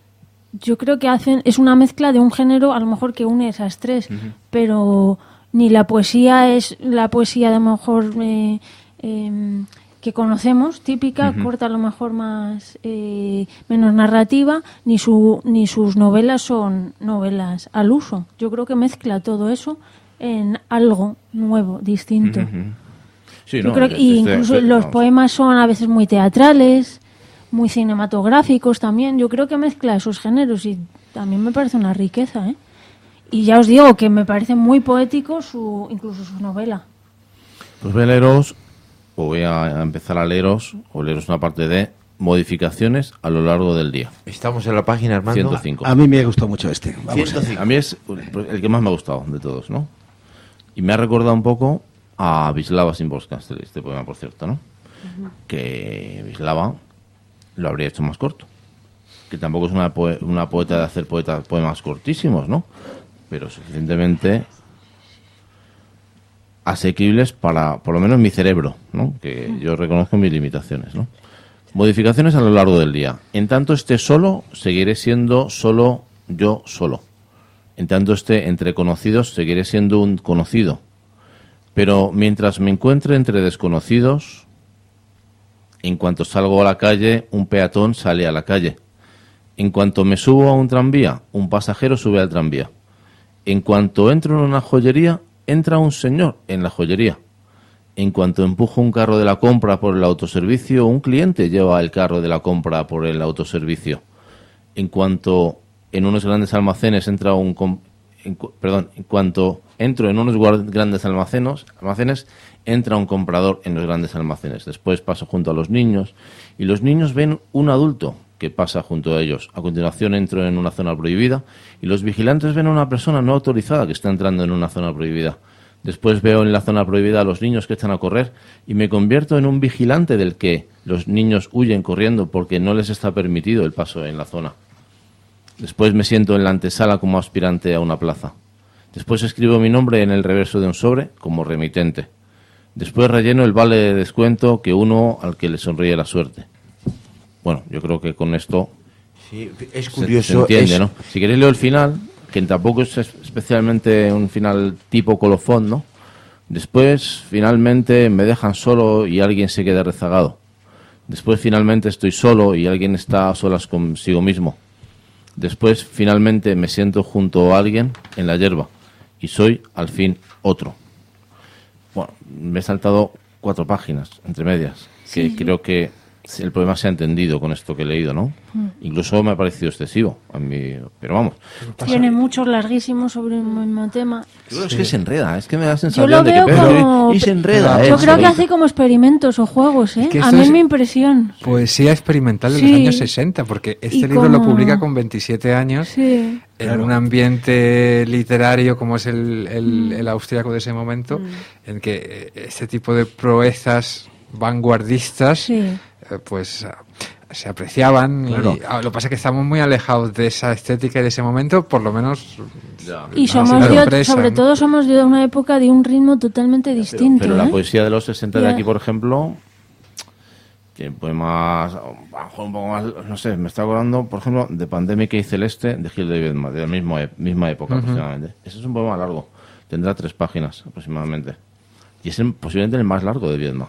yo creo que es una mezcla de un género a lo mejor que une esas tres, pero ni la poesía es la poesía de a lo mejor que conocemos, típica, corta a lo mejor más menos narrativa, ni sus novelas son novelas al uso. Yo creo que mezcla todo eso en algo nuevo, distinto. Sí, Yo no, creo que incluso los poemas son a veces muy teatrales, muy cinematográficos también. Yo creo que mezcla esos géneros y también me parece una riqueza, ¿eh? Y ya os digo que me parece muy poético incluso su novela. Pues voy a leeros, o voy a empezar a leeros, o leeros una parte de modificaciones a lo largo del día. Estamos en la página, Armando. 105. A mí me gustó mucho este. Vamos a ver. 105. A mí es el que más me ha gustado de todos, ¿no? Y me ha recordado un poco a Wisława Szymborska, este poema, por cierto, ¿no? Que Wisława lo habría hecho más corto. Que tampoco es una poeta de hacer poemas cortísimos, ¿no? Pero suficientemente asequibles para, por lo menos, mi cerebro, ¿no? Que yo reconozco mis limitaciones, ¿no? Modificaciones a lo largo del día. En tanto esté solo, seguiré siendo solo yo solo. En tanto esté entre conocidos, seguiré siendo un conocido. Pero mientras me encuentre entre desconocidos, En cuanto salgo a la calle, un peatón sale a la calle. En cuanto me subo a un tranvía, un pasajero sube al tranvía. En cuanto entro en una joyería, entra un señor en la joyería. En cuanto empujo un carro de la compra por el autoservicio, un cliente lleva el carro de la compra por el autoservicio. En cuanto en unos grandes almacenes entra un... en cuanto entro en unos grandes almacenes, entra un comprador en los grandes almacenes. Después paso junto a los niños y los niños ven un adulto que pasa junto a ellos. A continuación entro en una zona prohibida y los vigilantes ven a una persona no autorizada que está entrando en una zona prohibida. Después veo en la zona prohibida a los niños que están a correr y me convierto en un vigilante del que los niños huyen corriendo porque no les está permitido el paso en la zona. Después me siento en la antesala como aspirante a una plaza. Después escribo mi nombre en el reverso de un sobre como remitente. Después relleno el vale de descuento que uno al que le sonríe la suerte. Bueno, yo creo que con esto sí, es curioso, se entiende, ¿no? Si queréis leo el final, que tampoco es especialmente un final tipo colofón, ¿no? Después, finalmente, me dejan solo y alguien se queda rezagado. Después, finalmente, estoy solo y alguien está a solas consigo mismo. Después, finalmente, me siento junto a alguien en la hierba y soy, al fin, otro. Bueno, me he saltado 4 páginas, entre medias, que creo que el problema se ha entendido con esto que he leído, ¿no? Incluso me ha parecido excesivo a mí, pero vamos. Tiene muchos larguísimos sobre el mismo tema. Yo creo que se enreda, es que me da la Yo sensación lo de que veo como... y se enreda. Yo creo que hace como experimentos o juegos, ¿eh? Es que A esto mí es es mi impresión. Poesía experimental de Sí. los años 60, porque este Y libro lo como- publica con 27 años Sí. en un ambiente literario como es el austríaco de ese momento, en que este tipo de proezas vanguardistas Sí. pues se apreciaban. Claro. Y, lo que pasa es que estamos muy alejados de esa estética y de ese momento, por lo menos. Y Así somos la de, empresa, sobre ¿no? todo somos de una época de un ritmo totalmente distinto. Pero la ¿eh? poesía de los 60 de Ya. aquí, por ejemplo, tiene poemas, a lo mejor un poco más, no sé, me está acordando, por ejemplo, de Pandémica y Celeste, de Gil de Viedma, de la misma época aproximadamente. Ese es un poema largo, tendrá 3 páginas aproximadamente. Y es posiblemente el más largo de Viedma.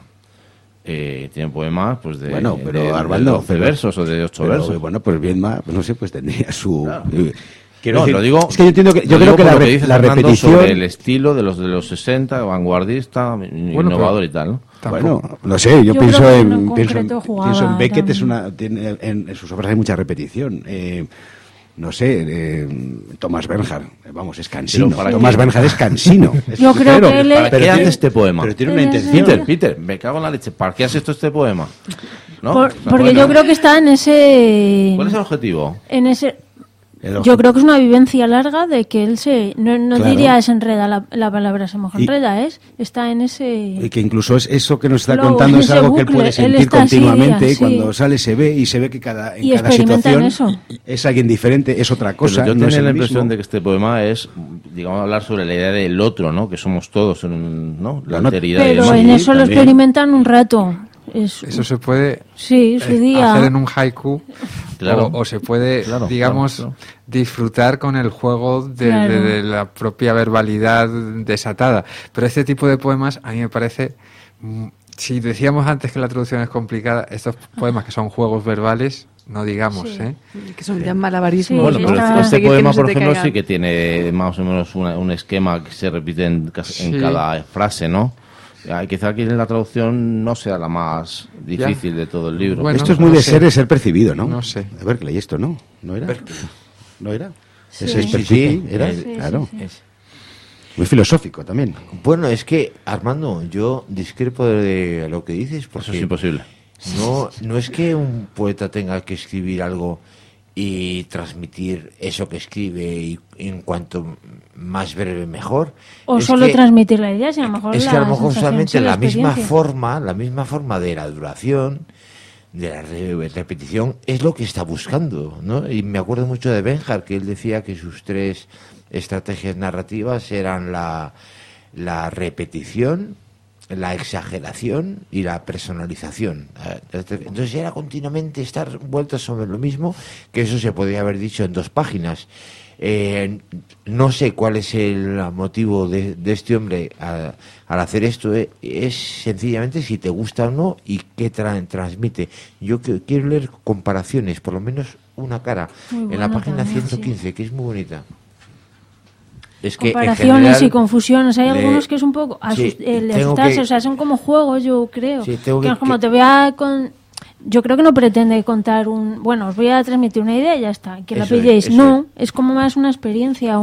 Tiene poemas pues de, Bueno, pero de Armando, 12 versos o de 8 pero, versos. bueno, pues Viedma, pues no sé, pues tendría su... No, decir, lo digo, es que yo entiendo que lo creo digo que por la, lo que re- dice la Fernando repetición sobre el estilo de los 60, vanguardista, innovador y tal, ¿no? Bueno, no sé, yo Yo pienso creo que en en pienso concreto en, jugaba pienso en Beckett, también. en sus obras hay mucha repetición. No sé, Thomas Bernhard, vamos, es cansino. Pero ¿para Thomas qué? Bernhard es cansino. Yo creo Pero- que él ¿Para es- qué pero hace tiene- este poema? Pero tiene una Pero es- intención. Peter, me cago en la leche. ¿Para qué has hecho este poema? ¿No? Por- O sea, porque bueno, yo creo que está en ese... ¿Cuál es el objetivo? En ese... El Yo creo que es una vivencia larga de que él se... No Claro. diría se enreda, la palabra se moja Y- enreda, está en Y ese... que incluso es eso que nos está Luego, contando es ese algo que él bucle, puede él sentir está así, continuamente sí. cuando sale se ve y se ve que en cada Y experimenta en situación eso. es alguien diferente, es otra cosa. Pero yo no es tenía el la impresión mismo. de que este poema es, digamos, hablar sobre la idea del otro, ¿no? Que somos todos, ¿no? La Bueno, alteridad. y Pero demás. en eso lo también. experimentan un rato. Eso se puede Sí, su día. hacer en un haiku, Claro. o se puede, Claro, digamos, claro. disfrutar con el juego Claro. de la propia verbalidad desatada. Pero este tipo de poemas a mí me parece, si decíamos antes que la traducción es complicada, estos poemas que son juegos verbales, no digamos, Sí. ¿eh? Que son ya malabarismos. Sí, Bueno, ¿no? pero está- este Conseguir que poema, no se por te ejemplo, caigan. sí que tiene más o menos un esquema que se repite en Sí. cada frase, ¿no? Quizá aquí en la traducción no sea la más difícil de todo el libro. Bueno, Esto es muy no de sé. ser percibido, ¿no? No sé. A ver, que leí esto, ¿no? ¿No era? ¿No era? Sí. Ese es Sí, percibe, sí. ¿era? Sí, sí, claro. Es- Muy filosófico también. Bueno, es que, Armando, yo discrepo de lo que dices, Eso porque es imposible. no es que un poeta tenga que escribir algo y transmitir eso que escribe y en cuanto más breve mejor. O Es solo que- transmitir la idea, si a lo mejor es que a lo la mejor sensación solamente sí, la misma experiencia. forma de la duración, de la repetición, es lo que está buscando, ¿no? Y me acuerdo mucho de Benjar, que él decía que sus 3 estrategias narrativas eran la repetición, la exageración y la personalización. Entonces era continuamente estar vueltas sobre lo mismo, que eso se podría haber dicho en 2 páginas. No sé cuál es el motivo de este hombre al hacer esto. Es sencillamente si te gusta o no y qué transmite. Yo quiero leer comparaciones, por lo menos una cara, en la página también, 115, sí. que es muy bonita. Es que Comparaciones en general, y confusiones. Hay algunos que es un poco sí, el tengo asustarse, que- o sea, son como juegos, yo creo. Sí, tengo que que- es como que- te voy a yo creo que no pretende contar bueno, os voy a transmitir una idea y ya está, que la Eso es, pilléis. eso No, es como más una experiencia,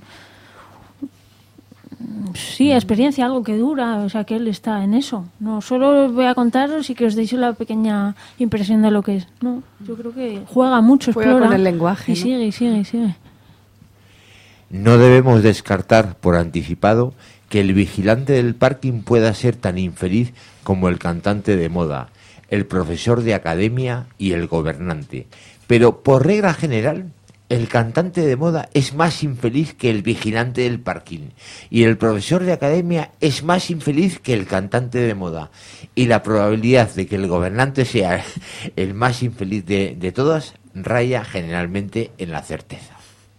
experiencia, algo que dura, o sea, que él está en eso. No solo os voy a contaros y que os deis la pequeña impresión de lo que es. No, yo creo que juega mucho, Juega explora. con el lenguaje, Y ¿no? sigue, y sigue, y sigue. No debemos descartar por anticipado que el vigilante del parking pueda ser tan infeliz como el cantante de moda, el profesor de academia y el gobernante. Pero por regla general, el cantante de moda es más infeliz que el vigilante del parking y el profesor de academia es más infeliz que el cantante de moda. Y la probabilidad de que el gobernante sea el más infeliz de todas raya generalmente en la certeza.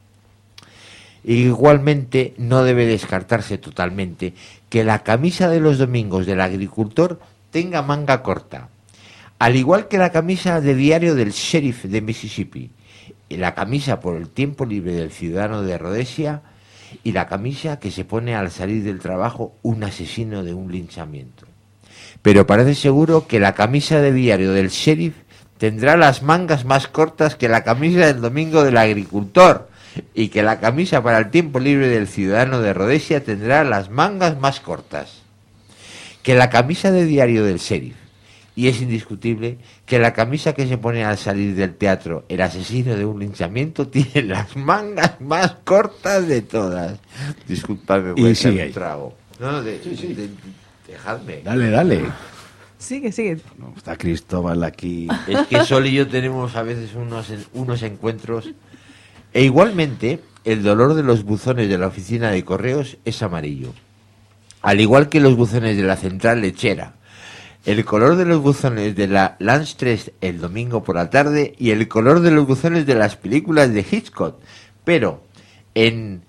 Igualmente, no debe descartarse totalmente que la camisa de los domingos del agricultor tenga manga corta, al igual que la camisa de diario del sheriff de Mississippi, y la camisa por el tiempo libre del ciudadano de Rhodesia y la camisa que se pone al salir del trabajo un asesino de un linchamiento. Pero parece seguro que la camisa de diario del sheriff tendrá las mangas más cortas que la camisa del domingo del agricultor, y que la camisa para el tiempo libre del ciudadano de Rhodesia tendrá las mangas más cortas que la camisa de diario del sheriff. Y es indiscutible que la camisa que se pone al salir del teatro el asesino de un linchamiento tiene las mangas más cortas de todas. Disculpadme, voy a echar sigue un ahí. trago. No, dejadme. Dale. Sigue, sigue. No, está Cristóbal aquí. Es que Sol y yo tenemos a veces unos encuentros. E igualmente, el dolor de los buzones de la oficina de correos es amarillo. Al igual que los buzones de la central lechera. El color de los buzones de la Lance 3 el domingo por la tarde y el color de los buzones de las películas de Hitchcock. Pero en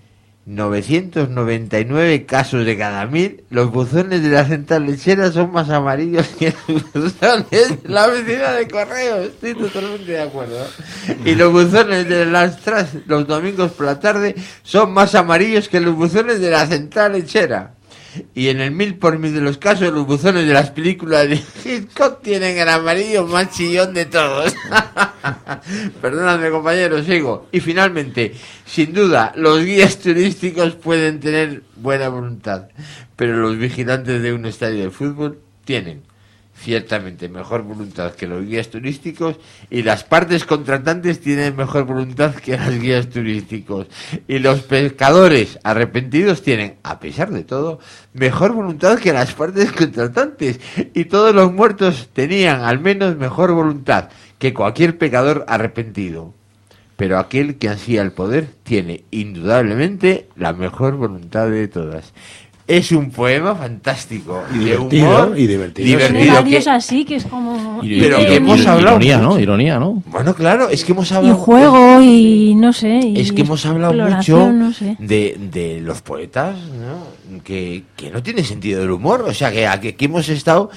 999 casos de cada 1000, los buzones de la central lechera son más amarillos que los buzones de la oficina de correos. Estoy totalmente de acuerdo. Y los buzones de la Lance 3 los domingos por la tarde son más amarillos que los buzones de la central lechera. Y en el 1000 por 1000 de los casos, los buzones de las películas de Hitchcock tienen el amarillo más chillón de todos. Perdóname, compañero, sigo. Y finalmente, sin duda, los guías turísticos pueden tener buena voluntad, pero los vigilantes de un estadio de fútbol tienen ciertamente mejor voluntad que los guías turísticos, y las partes contratantes tienen mejor voluntad que los guías turísticos, y los pescadores arrepentidos tienen, a pesar de todo, mejor voluntad que las partes contratantes, y todos los muertos tenían al menos mejor voluntad que cualquier pecador arrepentido. Pero aquel que ansía el poder tiene indudablemente la mejor voluntad de todas. Es un poema fantástico, Y de divertido, humor, y divertido. Tiene divertido, varios que- así que es como... Pero que hemos hablado Ironía, ¿no? mucho. Ironía, ¿no? Bueno, claro, es que hemos Y hablado... juego y no sé. Y Es que hemos hablado mucho exploración, no sé. de los poetas, ¿no? Que no tiene sentido del humor. O sea, que aquí hemos estado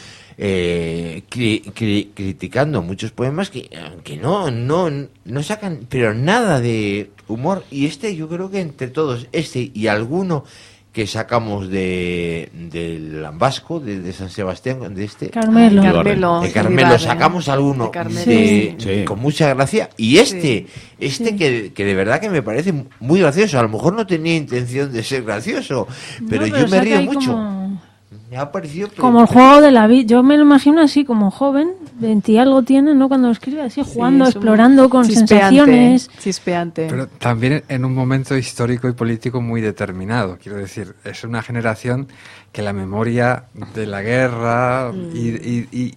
criticando muchos poemas que no sacan, pero nada de humor. Y yo creo que entre todos, y alguno que sacamos del Vasco, de San Sebastián, de Carmelo. de Carmelo, Ibarra, sacamos alguno de Carmelo. Sí. con mucha gracia, y que de verdad que me parece muy gracioso. A lo mejor no tenía intención de ser gracioso, pero No, yo me saca río ahí mucho. Me ha parecido Como el juego de la vida. Yo me lo imagino así, como joven, 20 y algo tiene, ¿no? Cuando escribe así, jugando, Sí, es un explorando con sensaciones. Chispeante. Pero también en un momento histórico y político muy determinado. Quiero decir, es una generación que la memoria de la guerra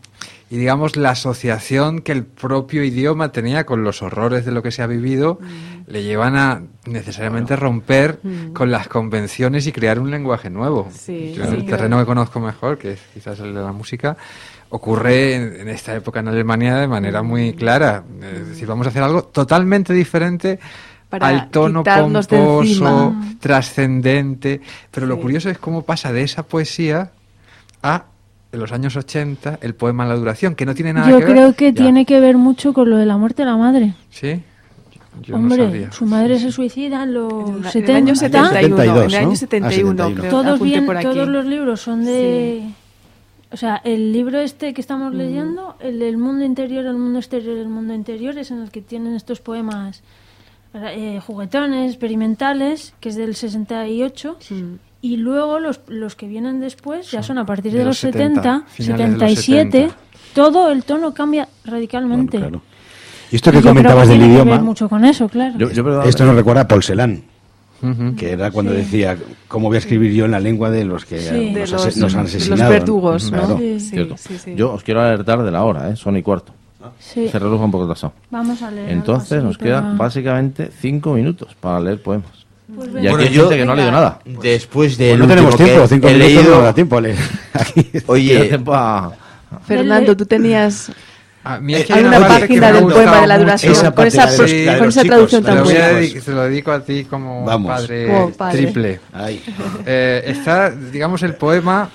y digamos la asociación que el propio idioma tenía con los horrores de lo que se ha vivido le llevan a necesariamente romper con las convenciones y crear un lenguaje nuevo. Sí, Yo en sí, el claro. terreno que conozco mejor, que es quizás el de la música, ocurre en esta época en Alemania de manera muy clara. Es decir, vamos a hacer algo totalmente diferente Para al tono quitarnos de pomposo, encima. trascendente. Pero lo Sí. curioso es cómo pasa de esa poesía a, en los años 80, el poema La duración, que no tiene nada Yo que ver. creo que Ya. tiene que ver mucho con lo de la muerte de la madre. ¿Sí? Yo no Hombre, sabía. su madre se suicida en los En el 70. año 71, 72, en el año ¿no? 71, 71. creo. Todos, apunté bien, por aquí. todos los libros son de... O sea, el libro este que estamos leyendo, el del mundo interior, el mundo exterior, el mundo interior, es en el que tienen estos poemas juguetones, experimentales, que es del 68, y luego los que vienen después ya son a partir de los 70, finales de los 77, 70. todo el tono cambia radicalmente. Bueno, claro. Y esto que Y yo comentabas creo que del tiene que ver idioma, mucho con eso, claro. esto nos recuerda a Paul Celan, Ujú. que era cuando Sí. decía, ¿cómo voy a escribir yo en la lengua de los que Sí. De nos, los- nos han de los asesinado? verdugos, ¿no? Claro. Sí. Cierto. Sí, sí. Yo os quiero alertar de la hora, ¿eh? Son y cuarto. Sí. Ese reloj va un poco atrasado. Vamos a leer. Entonces algo así, nos pero- quedan básicamente 5 minutos para leer poemas. Pues Y venga. aquí hay yo- gente que no ha leído nada. Después de Pues no tenemos tiempo, 5 he minutos no leído, da tiempo a leer. Aquí. Queda oye, tiempo a- Fernando, tú tenías A mí es que hay alguna una parte que página me ha del poema gustado de la mucho. duración, Esa con parte esa, de los- Sí, la de con los esa chicos, traducción la Te tan lo, voy a buena. dedicar- se lo dedico a ti como Vamos. padre, Como padre. triple. Ahí. Está, digamos, el poema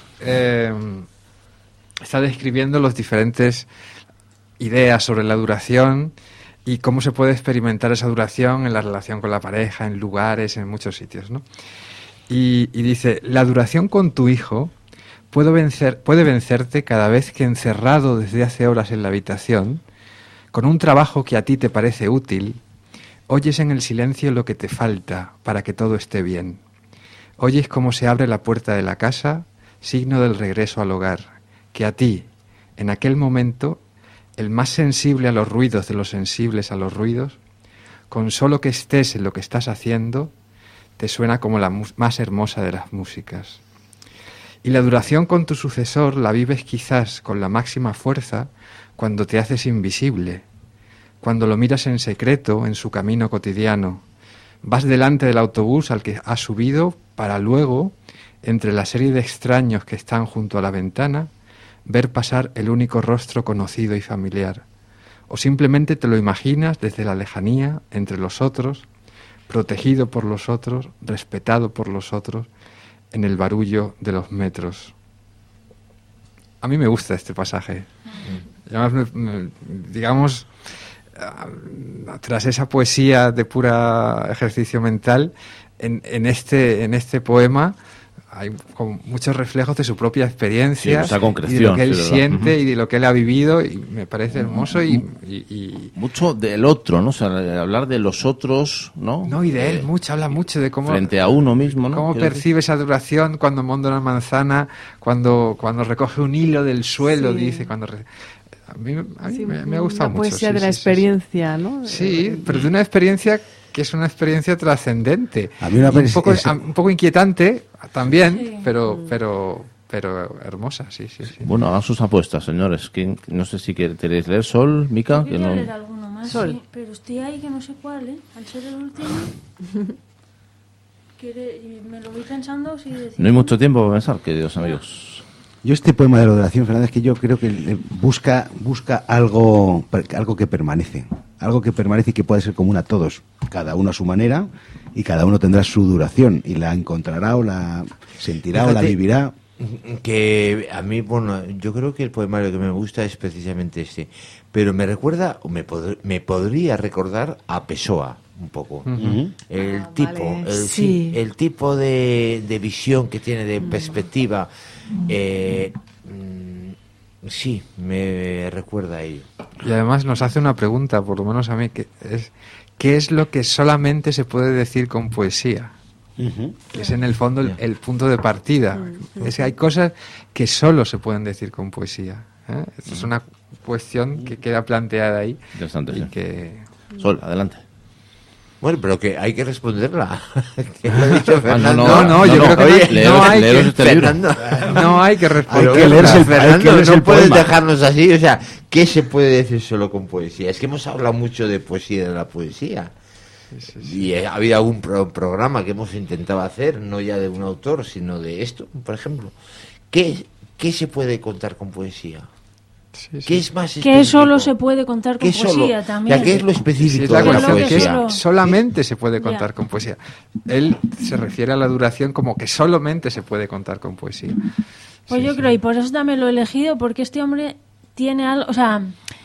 está describiendo los diferentes ideas sobre la duración y cómo se puede experimentar esa duración en la relación con la pareja, en lugares, en muchos sitios, ¿no? Y dice, la duración con tu hijo puede vencerte cada vez que encerrado desde hace horas en la habitación, con un trabajo que a ti te parece útil, oyes en el silencio lo que te falta para que todo esté bien. Oyes cómo se abre la puerta de la casa, signo del regreso al hogar, que a ti, en aquel momento, el más sensible a los ruidos de los sensibles a los ruidos, con solo que estés en lo que estás haciendo, te suena como la más hermosa de las músicas. Y la duración con tu sucesor la vives quizás con la máxima fuerza cuando te haces invisible, cuando lo miras en secreto en su camino cotidiano. Vas delante del autobús al que has subido para luego, entre la serie de extraños que están junto a la ventana, ver pasar el único rostro conocido y familiar. O simplemente te lo imaginas desde la lejanía, entre los otros, protegido por los otros, respetado por los otros, en el barullo de los metros. A mí me gusta este pasaje. Y además, digamos, tras esa poesía de pura ejercicio mental, en este poema hay como muchos reflejos de su propia experiencia Sí, esa y de concreción, lo que él sí, ¿verdad? siente y de lo que él ha vivido, y me parece hermoso y Mucho del otro, ¿no? O sea, hablar de los otros, ¿no? no, y de él mucho, habla mucho de cómo Frente a uno mismo, ¿no? cómo Quiero decir. percibe esa duración cuando monta una manzana, cuando recoge un hilo del suelo, Sí. dice, a mí Sí, me ha gustado una mucho. poesía sí, de la sí, sí, experiencia, ¿no? Sí, pero de una experiencia que es una experiencia trascendente. A mí una Y un vez poco, es- un poco inquietante también, Sí. pero hermosa, sí. Bueno, hagan sus apuestas, señores. No sé si queréis leer Sol, Mica. Yo Que quería no... leer alguno más, Sol. sí, pero estoy ahí que no sé cuál, ¿eh? Al ser el último. Y me lo voy pensando si decir. No hay mucho tiempo para pensar, queridos amigos. Yo este poema de la duración, Fernández, que yo creo que busca algo que permanece. Algo que permanece y que puede ser común a todos. Cada uno a su manera y cada uno tendrá su duración y la encontrará o la sentirá o la Fíjate, vivirá. Que a mí, bueno, yo creo que el poemario que me gusta es precisamente este. Pero me recuerda, o me podría recordar a Pessoa un poco. El tipo, vale. Sí. el tipo de visión que tiene, de perspectiva. Sí, me recuerda a ello. Y además nos hace una pregunta, por lo menos a mí, que es ¿qué es lo que solamente se puede decir con poesía? Que es en el fondo el punto de partida. Es que hay cosas que solo se pueden decir con poesía. ¿eh? Esta es una cuestión que queda planteada ahí. Interesante, Y sí. que Sol, adelante. Bueno, pero que hay que responderla. Que lo ha dicho Fernando. No, yo creo que Oye, no hay leeros que... este libro. Fernando. No hay que responder. Hay que leerse el- Fernando, hay que leerse no el puedes poema. dejarnos así. O sea, ¿qué se puede decir solo con poesía? Es que hemos hablado mucho de poesía de la poesía. Y ha habido algún programa que hemos intentado hacer, no ya de un autor, sino de esto, por ejemplo. ¿Qué se puede contar con poesía? ¿Qué es más específico? Que solo se puede contar con ¿Qué solo? poesía también. Ya, ¿qué es lo específico Sí, es la de la cuestión, que poesía? solo- solamente se puede contar Ya. con poesía. Él se refiere a la duración como que solamente se puede contar con poesía. Pues Sí, yo sí. creo, y por eso también lo he elegido, porque este hombre tiene algo, o sea,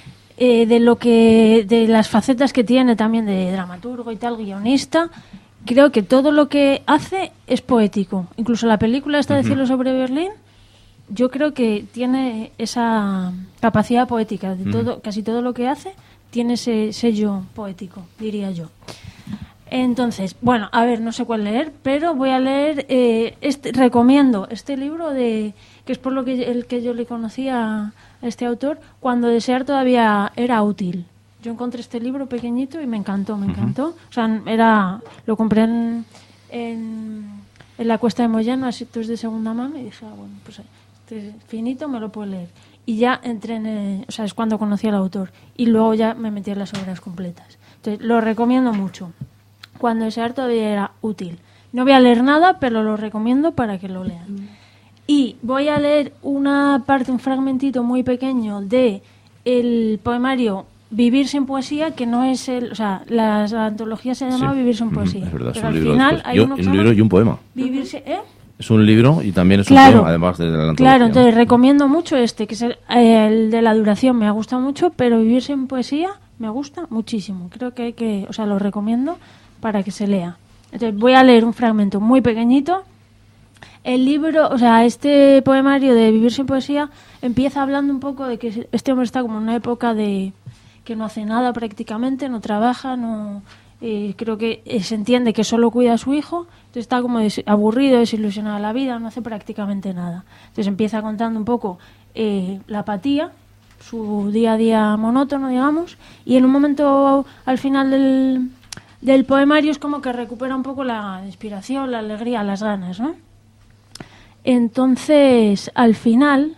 de las facetas que tiene también de dramaturgo y tal, guionista, creo que todo lo que hace es poético. Incluso la película esta de Cielo sobre Berlín, yo creo que tiene esa capacidad poética. De todo, casi todo lo que hace tiene ese sello poético, diría yo. Entonces, bueno, a ver, no sé cuál leer, pero voy a leer, recomiendo este libro que es por lo que el que yo le conocía a este autor, Cuando desear todavía era útil. Yo encontré este libro pequeñito y me encantó, me encantó. O sea, lo compré en la Cuesta de Moyano, así es de segunda mano, y dije, bueno, pues este finito me lo puedo leer. Y ya entré o sea, es cuando conocí al autor. Y luego ya me metí en las obras completas. Entonces, lo recomiendo mucho. Cuando desear todavía era útil. No voy a leer nada, pero lo recomiendo para que lo lean. Y voy a leer una parte, un fragmentito muy pequeño de el poemario Vivir sin poesía, que no es o sea, la antología se llama Sí. Vivir sin poesía. Es verdad, es pero un al libro. final después. hay uno que se un llama libro y un poema. Vivir sin... Es un libro y también es Claro. un poema, además de la antología. Claro, entonces recomiendo mucho que es el de la duración, me ha gustado mucho, pero Vivir sin poesía me gusta muchísimo. Creo que o sea, lo recomiendo para que se lea. Entonces voy a leer un fragmento muy pequeñito. El libro, o sea, este poemario de Vivir sin poesía empieza hablando un poco de que este hombre está como en una época de que no hace nada prácticamente, no trabaja, no creo que se entiende que solo cuida a su hijo, entonces está como aburrido, desilusionado de la vida, no hace prácticamente nada. Entonces empieza contando un poco la apatía, su día a día monótono, digamos, y en un momento al final del poemario es como que recupera un poco la inspiración, la alegría, las ganas, ¿no? Entonces, al final,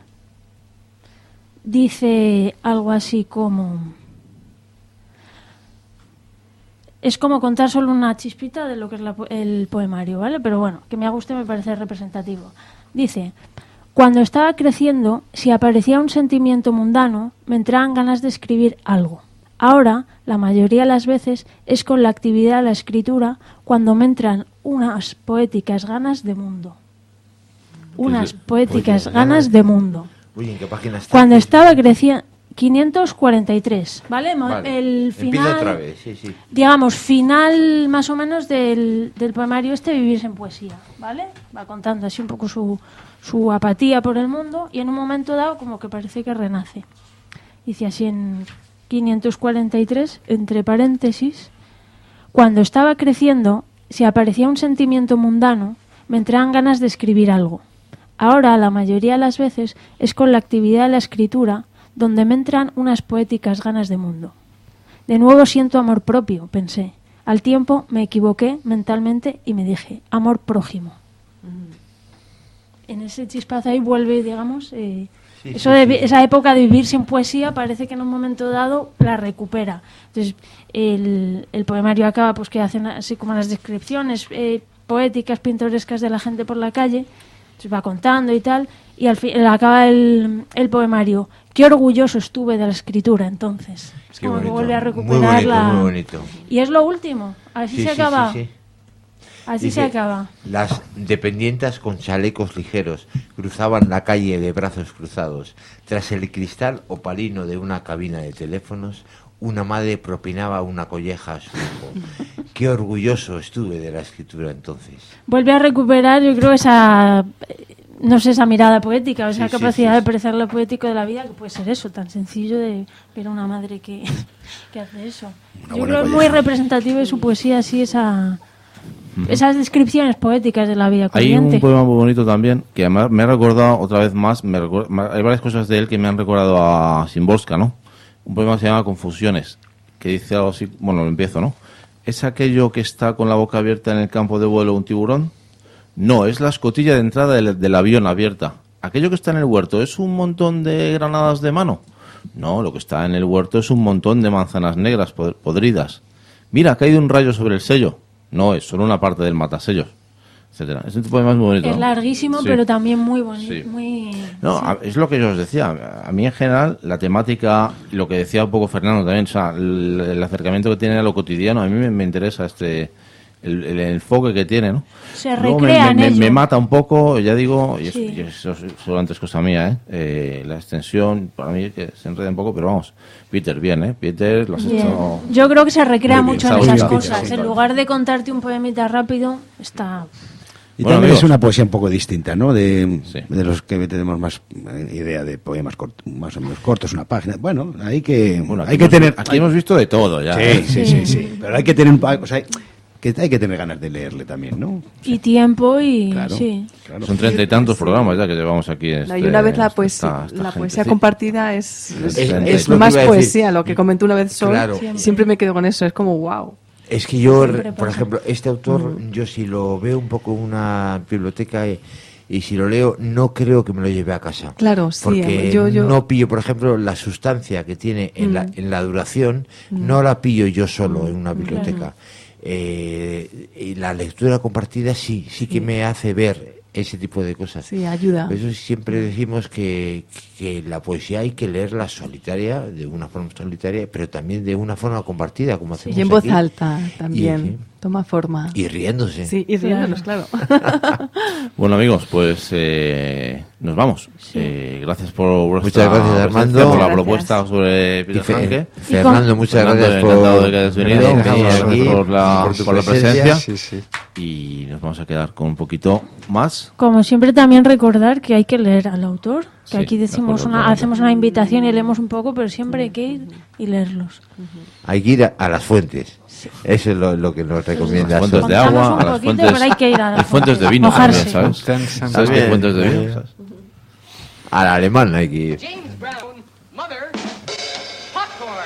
dice algo así como... Es como contar solo una chispita de lo que es el poemario, ¿vale? Pero bueno, que me guste, me parece representativo. Dice, cuando estaba creciendo, si aparecía un sentimiento mundano, me entraban ganas de escribir algo. Ahora, la mayoría de las veces, es con la actividad de la escritura cuando me entran unas poéticas ganas de mundo. Unas poéticas ganas de mundo. Uy, ¿en qué página está? Cuando estaba creciendo... 543, ¿vale? Vale. El Empieza final, otra vez, sí, sí. digamos, final más o menos del poemario Vivir sin poesía, ¿vale? Va contando así un poco su apatía por el mundo y en un momento dado como que parece que renace. Dice así en 543, entre paréntesis, cuando estaba creciendo, si aparecía un sentimiento mundano, me entraban ganas de escribir algo. Ahora, la mayoría de las veces, es con la actividad de la escritura donde me entran unas poéticas ganas de mundo. De nuevo siento amor propio, pensé. Al tiempo me equivoqué mentalmente y me dije, amor prójimo. En ese chispazo ahí vuelve, digamos, esa época de vivir sin poesía parece que en un momento dado la recupera. Entonces, el poemario acaba pues que hacen así como las descripciones poéticas, pintorescas de la gente por la calle, se va contando y tal, y al fin acaba el poemario. Qué orgulloso estuve de la escritura entonces. Es como que vuelve a recuperar muy bonito. Y es lo último, así se acaba. Así Dice, se acaba. Las dependientas con chalecos ligeros cruzaban la calle de brazos cruzados. Tras el cristal opalino de una cabina de teléfonos, una madre propinaba una colleja a su hijo. Qué orgulloso estuve de la escritura entonces. Vuelve a recuperar, yo creo, esa mirada poética, o esa capacidad de apreciar lo poético de la vida, que puede ser eso, tan sencillo de ver a una madre que hace eso. Yo creo que es muy representativo de su poesía, así esas descripciones poéticas de la vida Hay corriente. un poema muy bonito también, que además me ha recordado otra vez más, hay varias cosas de él que me han recordado a Szymborska, ¿no? Un poema que se llama Confusiones, que dice algo así, bueno, lo empiezo, ¿no? ¿Es aquello que está con la boca abierta en el campo de vuelo un tiburón? No, es la escotilla de entrada del avión abierta. ¿Aquello que está en el huerto es un montón de granadas de mano? No, lo que está en el huerto es un montón de manzanas negras podridas. Mira, ha caído un rayo sobre el sello. No, es solo una parte del matasellos, etcétera. Es un tipo de más muy bonito. Es ¿no? larguísimo, Sí. pero también muy bonito. Sí. Muy... No, es lo que yo os decía. A mí en general, la temática, lo que decía un poco Fernando también, o sea, el acercamiento que tiene a lo cotidiano, a mí me interesa el enfoque que tiene, ¿no? Se Luego recrea en ello. me mata un poco, ya digo, y Sí. eso solamente es cosa mía, la extensión, para mí que se enreda un poco, pero vamos, Peter, bien, Peter, lo has Bien. hecho... Yo creo que se recrea Muy bien, mucho está en esas bonito, cosas. sí, En claro. lugar de contarte un poemita rápido, está... Y Bueno, también amigos. es una poesía un poco distinta, ¿no? De Sí. los que tenemos más idea de poemas más o menos cortos, una página. Bueno, hay que tener... Aquí hemos visto de todo ya. Sí. Pero hay que tener o sea, hay que tener ganas de leerle también, ¿no? Y tiempo y... Claro. Sí. Claro. Son 30 y tantos programas ya que llevamos aquí. No, y una vez la poesía, compartida es es lo que más iba a decir. poesía, lo que comentó una vez Sol. Claro. Siempre me quedo con eso, es como wow. Es que yo, Siempre por pasa. ejemplo, este autor, yo si lo veo un poco en una biblioteca y si lo leo, no creo que me lo lleve a casa. Claro, sí, Porque yo- no pillo, por ejemplo, la sustancia que tiene en la duración, no la pillo yo solo en una biblioteca. Y la lectura compartida sí que me hace ver ese tipo de cosas. Sí, ayuda. Por eso siempre decimos que la poesía hay que leerla solitaria, de una forma solitaria, pero también de una forma compartida, como hacemos Y en voz aquí. alta también, Y- toma forma. Y riéndose. Sí, y riéndonos, claro. Bueno, amigos, pues nos vamos. Gracias por vuestra Muchas gracias, presencia, Armando. por la Gracias. propuesta sobre Y Peter Franke. Fernando, muchas Fernando, gracias encantado de que hayas venido, venir gracias aquí, por la tu presencia. Sí, sí. Y nos vamos a quedar con un poquito más. Como siempre, también recordar que hay que leer al autor. Que Sí, aquí de decimos acuerdo, totalmente. hacemos una invitación y leemos un poco, pero siempre hay que ir y leerlos. Hay que ir a las fuentes. Eso es lo que nos recomienda. Las fuentes de Contamos agua, un a las poquito, fuentes, pero hay que ir a las hay fuentes de fuentes. vino también, Mojarse. ¿sabes? Tensan. ¿Sabes qué También, fuentes de vino? también. ¿Sabes? Al alemán hay que ir. James Brown, mother, popcorn.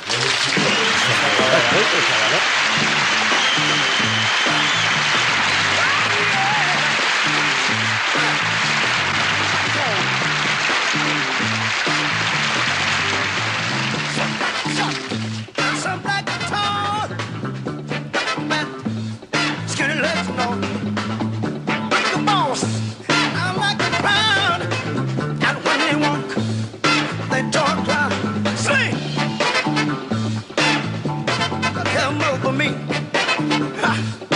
Some black guitar, man, skinny legs, no. Like the boss, I'm like the crown, and when they walk, they talk loud. Sing, come over me. Ha.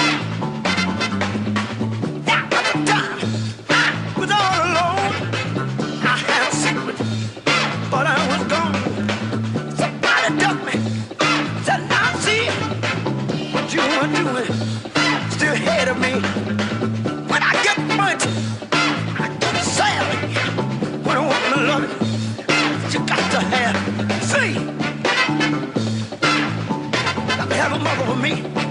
Yeah, at the time, I was all alone. I had a secret, but I was gone. Somebody took me. Said, now see what you are doing. Still ahead of me. When I get much, I get sailing. When I want to love it, you got to have. See, got to have a mother for me.